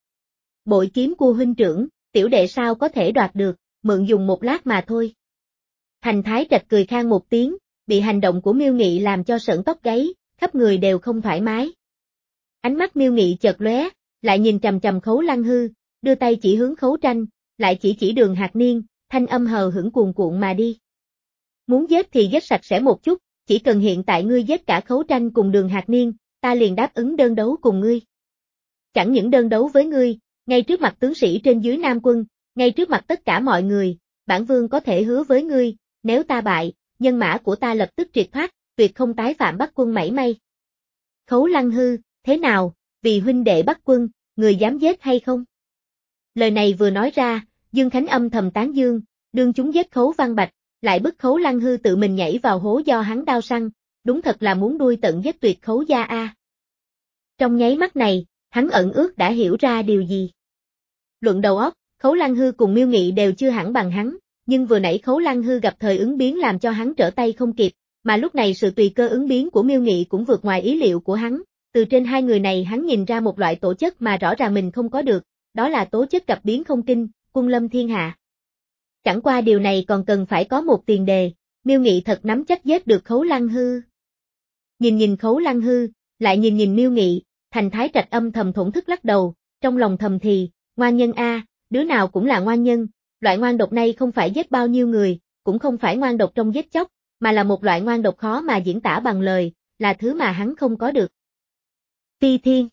Bội kiếm của huynh trưởng, tiểu đệ sao có thể đoạt được, mượn dùng một lát mà thôi. Thành Thái Trạch cười khang một tiếng, bị hành động của Miêu Nghị làm cho sởn tóc gáy, khắp người đều không thoải mái. Ánh mắt Miêu Nghị chợt lóe, lại nhìn trầm trầm Khấu Lăng Hư, đưa tay chỉ hướng Khấu Tranh, lại chỉ chỉ Đường Hạc Niên, thanh âm hờ hững cuồn cuộn mà đi. Muốn giết thì giết sạch sẽ một chút, chỉ cần hiện tại ngươi giết cả Khấu Tranh cùng Đường Hạc Niên, ta liền đáp ứng đơn đấu cùng ngươi. Chẳng những đơn đấu với ngươi, ngay trước mặt tướng sĩ trên dưới Nam quân, ngay trước mặt tất cả mọi người, bản vương có thể hứa với ngươi, nếu ta bại, nhân mã của ta lập tức triệt thoát, tuyệt không tái phạm Bắc quân mảy may. Khấu Lăng Hư, thế nào, vì huynh đệ Bắc quân, người dám giết hay không? Lời này vừa nói ra, Dương Khánh âm thầm tán dương, đương chúng giết Khấu Văn Bạch, lại bức Khấu Lăng Hư tự mình nhảy vào hố do hắn đao săn, đúng thật là muốn đuôi tận giết tuyệt Khấu gia a. Trong nháy mắt này, hắn ẩn ước đã hiểu ra điều gì. Luận đầu óc, Khấu Lăng Hư cùng Miêu Nghị đều chưa hẳn bằng hắn, nhưng vừa nãy Khấu Lăng Hư gặp thời ứng biến làm cho hắn trở tay không kịp, mà lúc này sự tùy cơ ứng biến của Miêu Nghị cũng vượt ngoài ý liệu của hắn, từ trên hai người này hắn nhìn ra một loại tố chất mà rõ ràng mình không có được, đó là tố chất gặp biến không kinh, quân lâm thiên hạ. Chẳng qua điều này còn cần phải có một tiền đề, Miêu Nghị thật nắm chắc giết được Khấu Lăng Hư. Nhìn nhìn Khấu Lăng Hư, lại nhìn nhìn Miêu Nghị, Thành Thái Trạch âm thầm thổn thức lắc đầu, trong lòng thầm thì, ngoan nhân a, đứa nào cũng là ngoan nhân, loại ngoan độc này không phải giết bao nhiêu người, cũng không phải ngoan độc trong giết chóc, mà là một loại ngoan độc khó mà diễn tả bằng lời, là thứ mà hắn không có được. Phi Thiên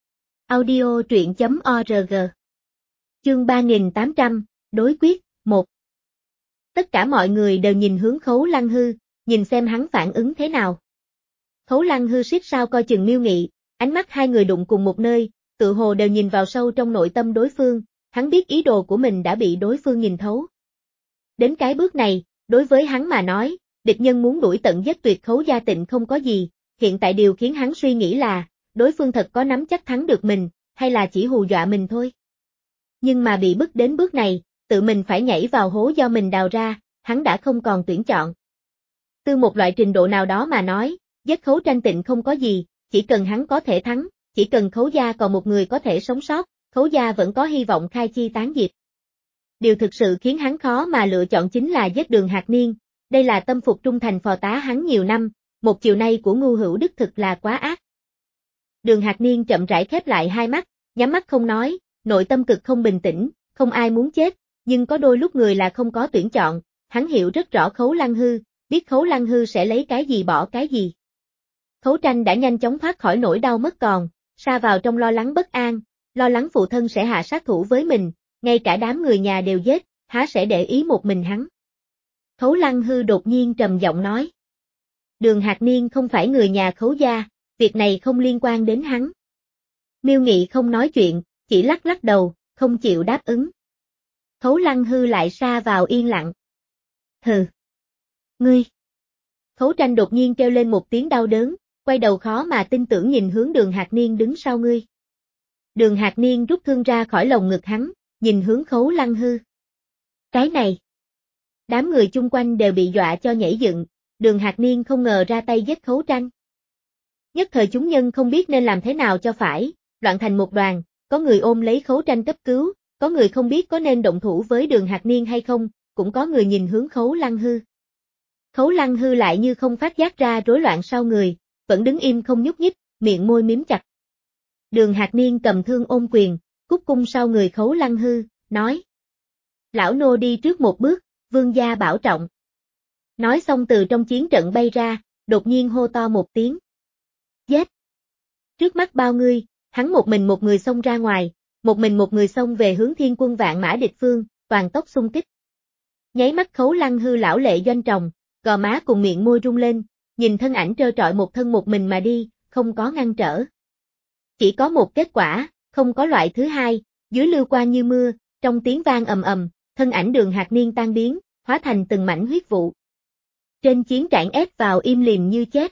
Audio truyện.org Chương ba nghìn tám trăm, đối quyết, một. Tất cả mọi người đều nhìn hướng Khấu Lăng Hư, nhìn xem hắn phản ứng thế nào. Khấu Lăng Hư siết sao coi chừng Miêu Nghị, ánh mắt hai người đụng cùng một nơi, tự hồ đều nhìn vào sâu trong nội tâm đối phương, hắn biết ý đồ của mình đã bị đối phương nhìn thấu. Đến cái bước này, đối với hắn mà nói, địch nhân muốn đuổi tận giết tuyệt Khấu gia Tịnh không có gì, hiện tại điều khiến hắn suy nghĩ là, đối phương thật có nắm chắc thắng được mình, hay là chỉ hù dọa mình thôi. Nhưng mà bị bức đến bước này, tự mình phải nhảy vào hố do mình đào ra, hắn đã không còn tuyển chọn. Từ một loại trình độ nào đó mà nói, giết Khấu Tranh Tịnh không có gì, chỉ cần hắn có thể thắng, chỉ cần Khấu gia còn một người có thể sống sót, Khấu gia vẫn có hy vọng khai chi tán diệt. Điều thực sự khiến hắn khó mà lựa chọn chính là giết Đường Hạc Niên, đây là tâm phục trung thành phò tá hắn nhiều năm, một chiều nay của Ngưu Hữu Đức thực là quá ác. Đường Hạc Niên chậm rãi khép lại hai mắt, nhắm mắt không nói, nội tâm cực không bình tĩnh, không ai muốn chết, nhưng có đôi lúc người là không có tuyển chọn, hắn hiểu rất rõ Khấu Lăng Hư, biết Khấu Lăng Hư sẽ lấy cái gì bỏ cái gì. Khấu Tranh đã nhanh chóng thoát khỏi nỗi đau mất còn, sa vào trong lo lắng bất an, lo lắng phụ thân sẽ hạ sát thủ với mình, ngay cả đám người nhà đều giết, há sẽ để ý một mình hắn. Khấu Lăng Hư đột nhiên trầm giọng nói. Đường Hạc Niên không phải người nhà Khấu gia, việc này không liên quan đến hắn. Miêu Nghị không nói chuyện, chỉ lắc lắc đầu, không chịu đáp ứng. Khấu Lăng Hư lại sa vào yên lặng. Hừ. Ngươi. Khấu Tranh đột nhiên kêu lên một tiếng đau đớn, quay đầu khó mà tin tưởng nhìn hướng Đường Hạc Niên đứng sau ngươi. Đường Hạc Niên rút thương ra khỏi lồng ngực hắn, nhìn hướng Khấu Lăng Hư. Cái này. Đám người chung quanh đều bị dọa cho nhảy dựng, Đường Hạc Niên không ngờ ra tay giết Khấu Tranh. Nhất thời chúng nhân không biết nên làm thế nào cho phải, loạn thành một đoàn, có người ôm lấy Khấu Tranh cấp cứu, có người không biết có nên động thủ với Đường Hạc Niên hay không, cũng có người nhìn hướng Khấu Lăng Hư. Khấu Lăng Hư lại như không phát giác ra rối loạn sau người, vẫn đứng im không nhúc nhích, miệng môi miếm chặt. Đường Hạc Niên cầm thương ôm quyền, cúc cung sau người Khấu Lăng Hư, nói. Lão nô đi trước một bước, vương gia bảo trọng. Nói xong từ trong chiến trận bay ra, đột nhiên hô to một tiếng. Giết! Trước mắt bao người, hắn một mình một người xông ra ngoài, một mình một người xông về hướng Thiên Quân vạn mã địch phương, toàn tốc xung kích. Nháy mắt Khấu Lăng Hư lão lệ doanh tròng, gò má cùng miệng môi rung lên, nhìn thân ảnh trơ trọi một thân một mình mà đi, không có ngăn trở. Chỉ có một kết quả, không có loại thứ hai, dưới lưu qua như mưa, trong tiếng vang ầm ầm, thân ảnh Đường Hạc Niên tan biến, hóa thành từng mảnh huyết vụ. Trên chiến trảng ép vào im lìm như chết.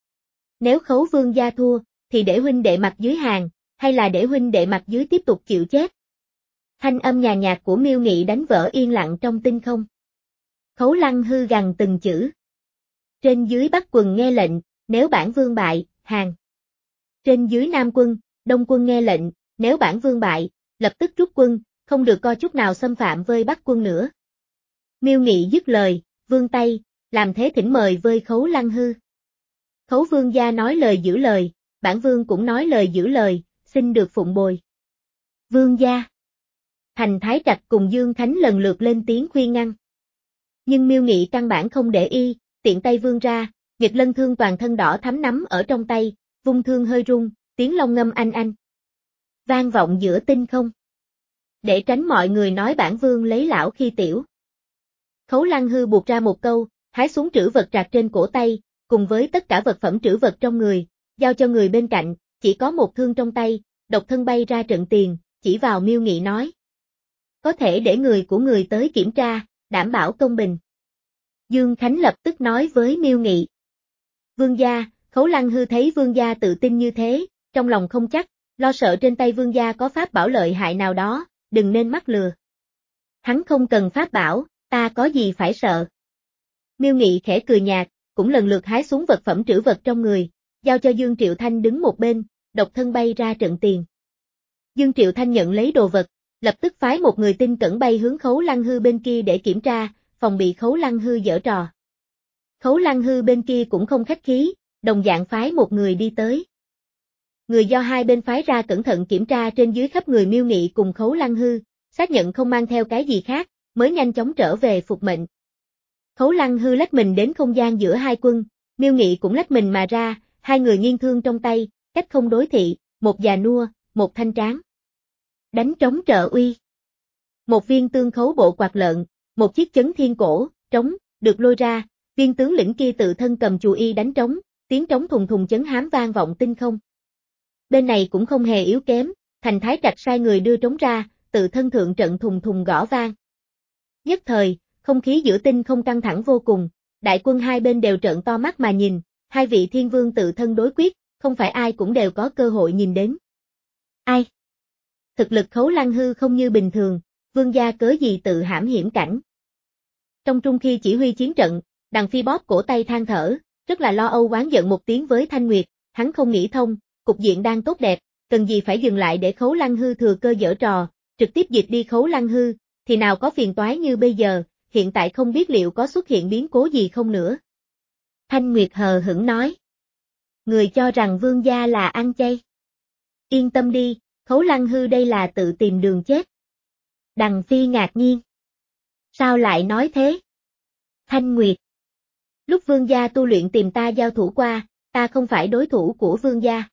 Nếu Khấu vương gia thua, thì để huynh đệ mặt dưới hàng, hay là để huynh đệ mặt dưới tiếp tục chịu chết? Thanh âm nhàn nhạt của Miêu Nghị đánh vỡ yên lặng trong tinh không. Khấu Lăng Hư gằn từng chữ. Trên dưới Bắc quần nghe lệnh, nếu bản vương bại, hàng. Trên dưới Nam quân, Đông quân nghe lệnh, nếu bản vương bại, lập tức rút quân, không được coi chút nào xâm phạm với Bắc quân nữa. Miêu Nghị dứt lời, vươn tay, làm thế thỉnh mời với Khấu Lăng Hư. Khấu vương gia nói lời giữ lời, bản vương cũng nói lời giữ lời, xin được phụng bồi. Vương gia. Thành Thái Trạch cùng Dương Khánh lần lượt lên tiếng khuyên ngăn. Nhưng Miêu Nghị căn bản không để ý, tiện tay vươn ra, Nghịch Lân thương toàn thân đỏ thắm nắm ở trong tay, vung thương hơi rung, tiếng long ngâm anh anh. Vang vọng giữa tinh không. Để tránh mọi người nói bản vương lấy lão khi tiểu. Khấu Lăng Hư buộc ra một câu, hái xuống trữ vật trạc trên cổ tay, cùng với tất cả vật phẩm trữ vật trong người, giao cho người bên cạnh, chỉ có một thương trong tay, độc thân bay ra trận tiền, chỉ vào Miêu Nghị nói. Có thể để người của người tới kiểm tra, đảm bảo công bình. Dương Khánh lập tức nói với Miêu Nghị. Vương gia, Khấu Lăng Hư thấy vương gia tự tin như thế, trong lòng không chắc, lo sợ trên tay vương gia có pháp bảo lợi hại nào đó, đừng nên mắc lừa. Hắn không cần pháp bảo, ta có gì phải sợ. Miêu Nghị khẽ cười nhạt, cũng lần lượt hái xuống vật phẩm trữ vật trong người, giao cho Dương Triệu Thanh đứng một bên, độc thân bay ra trận tiền. Dương Triệu Thanh nhận lấy đồ vật, lập tức phái một người tinh cẩn bay hướng Khấu Lăng Hư bên kia để kiểm tra, phòng bị Khấu Lăng Hư giở trò. Khấu Lăng Hư bên kia cũng không khách khí, đồng dạng phái một người đi tới. Người do hai bên phái ra cẩn thận kiểm tra trên dưới khắp người Miêu Nghị cùng Khấu Lăng Hư, xác nhận không mang theo cái gì khác, mới nhanh chóng trở về phục mệnh. Khấu Lăng Hư lách mình đến không gian giữa hai quân, Miêu Nghị cũng lách mình mà ra, hai người nghiêng thương trong tay, cách không đối thị, một già nua, một thanh tráng. Đánh trống trợ uy. Một viên tương khấu bộ quạt lợn, một chiếc chấn thiên cổ, trống, được lôi ra, viên tướng lĩnh kia tự thân cầm chù y đánh trống, tiếng trống thùng thùng chấn hám vang vọng tinh không. Bên này cũng không hề yếu kém, Thành Thái Trạch sai người đưa trống ra, tự thân thượng trận thùng thùng gõ vang. Nhất thời, không khí giữa tinh không căng thẳng vô cùng, đại quân hai bên đều trợn to mắt mà nhìn, hai vị thiên vương tự thân đối quyết, không phải ai cũng đều có cơ hội nhìn đến. Ai? Thực lực Khấu Lăng Hư không như bình thường, vương gia cớ gì tự hãm hiểm cảnh. Trong trung khi chỉ huy chiến trận, Đằng Phi bóp cổ tay than thở, rất là lo âu oán giận một tiếng với Thanh Nguyệt, hắn không nghĩ thông, cục diện đang tốt đẹp, cần gì phải dừng lại để Khấu Lăng Hư thừa cơ giở trò, trực tiếp diệt đi Khấu Lăng Hư, thì nào có phiền toái như bây giờ, hiện tại không biết liệu có xuất hiện biến cố gì không nữa. Thanh Nguyệt hờ hững nói. Người cho rằng vương gia là ăn chay. Yên tâm đi, Khấu Lăng Hư đây là tự tìm đường chết. Đằng Phi ngạc nhiên. Sao lại nói thế? Thanh Nguyệt. Lúc vương gia tu luyện tìm ta giao thủ qua, ta không phải đối thủ của vương gia.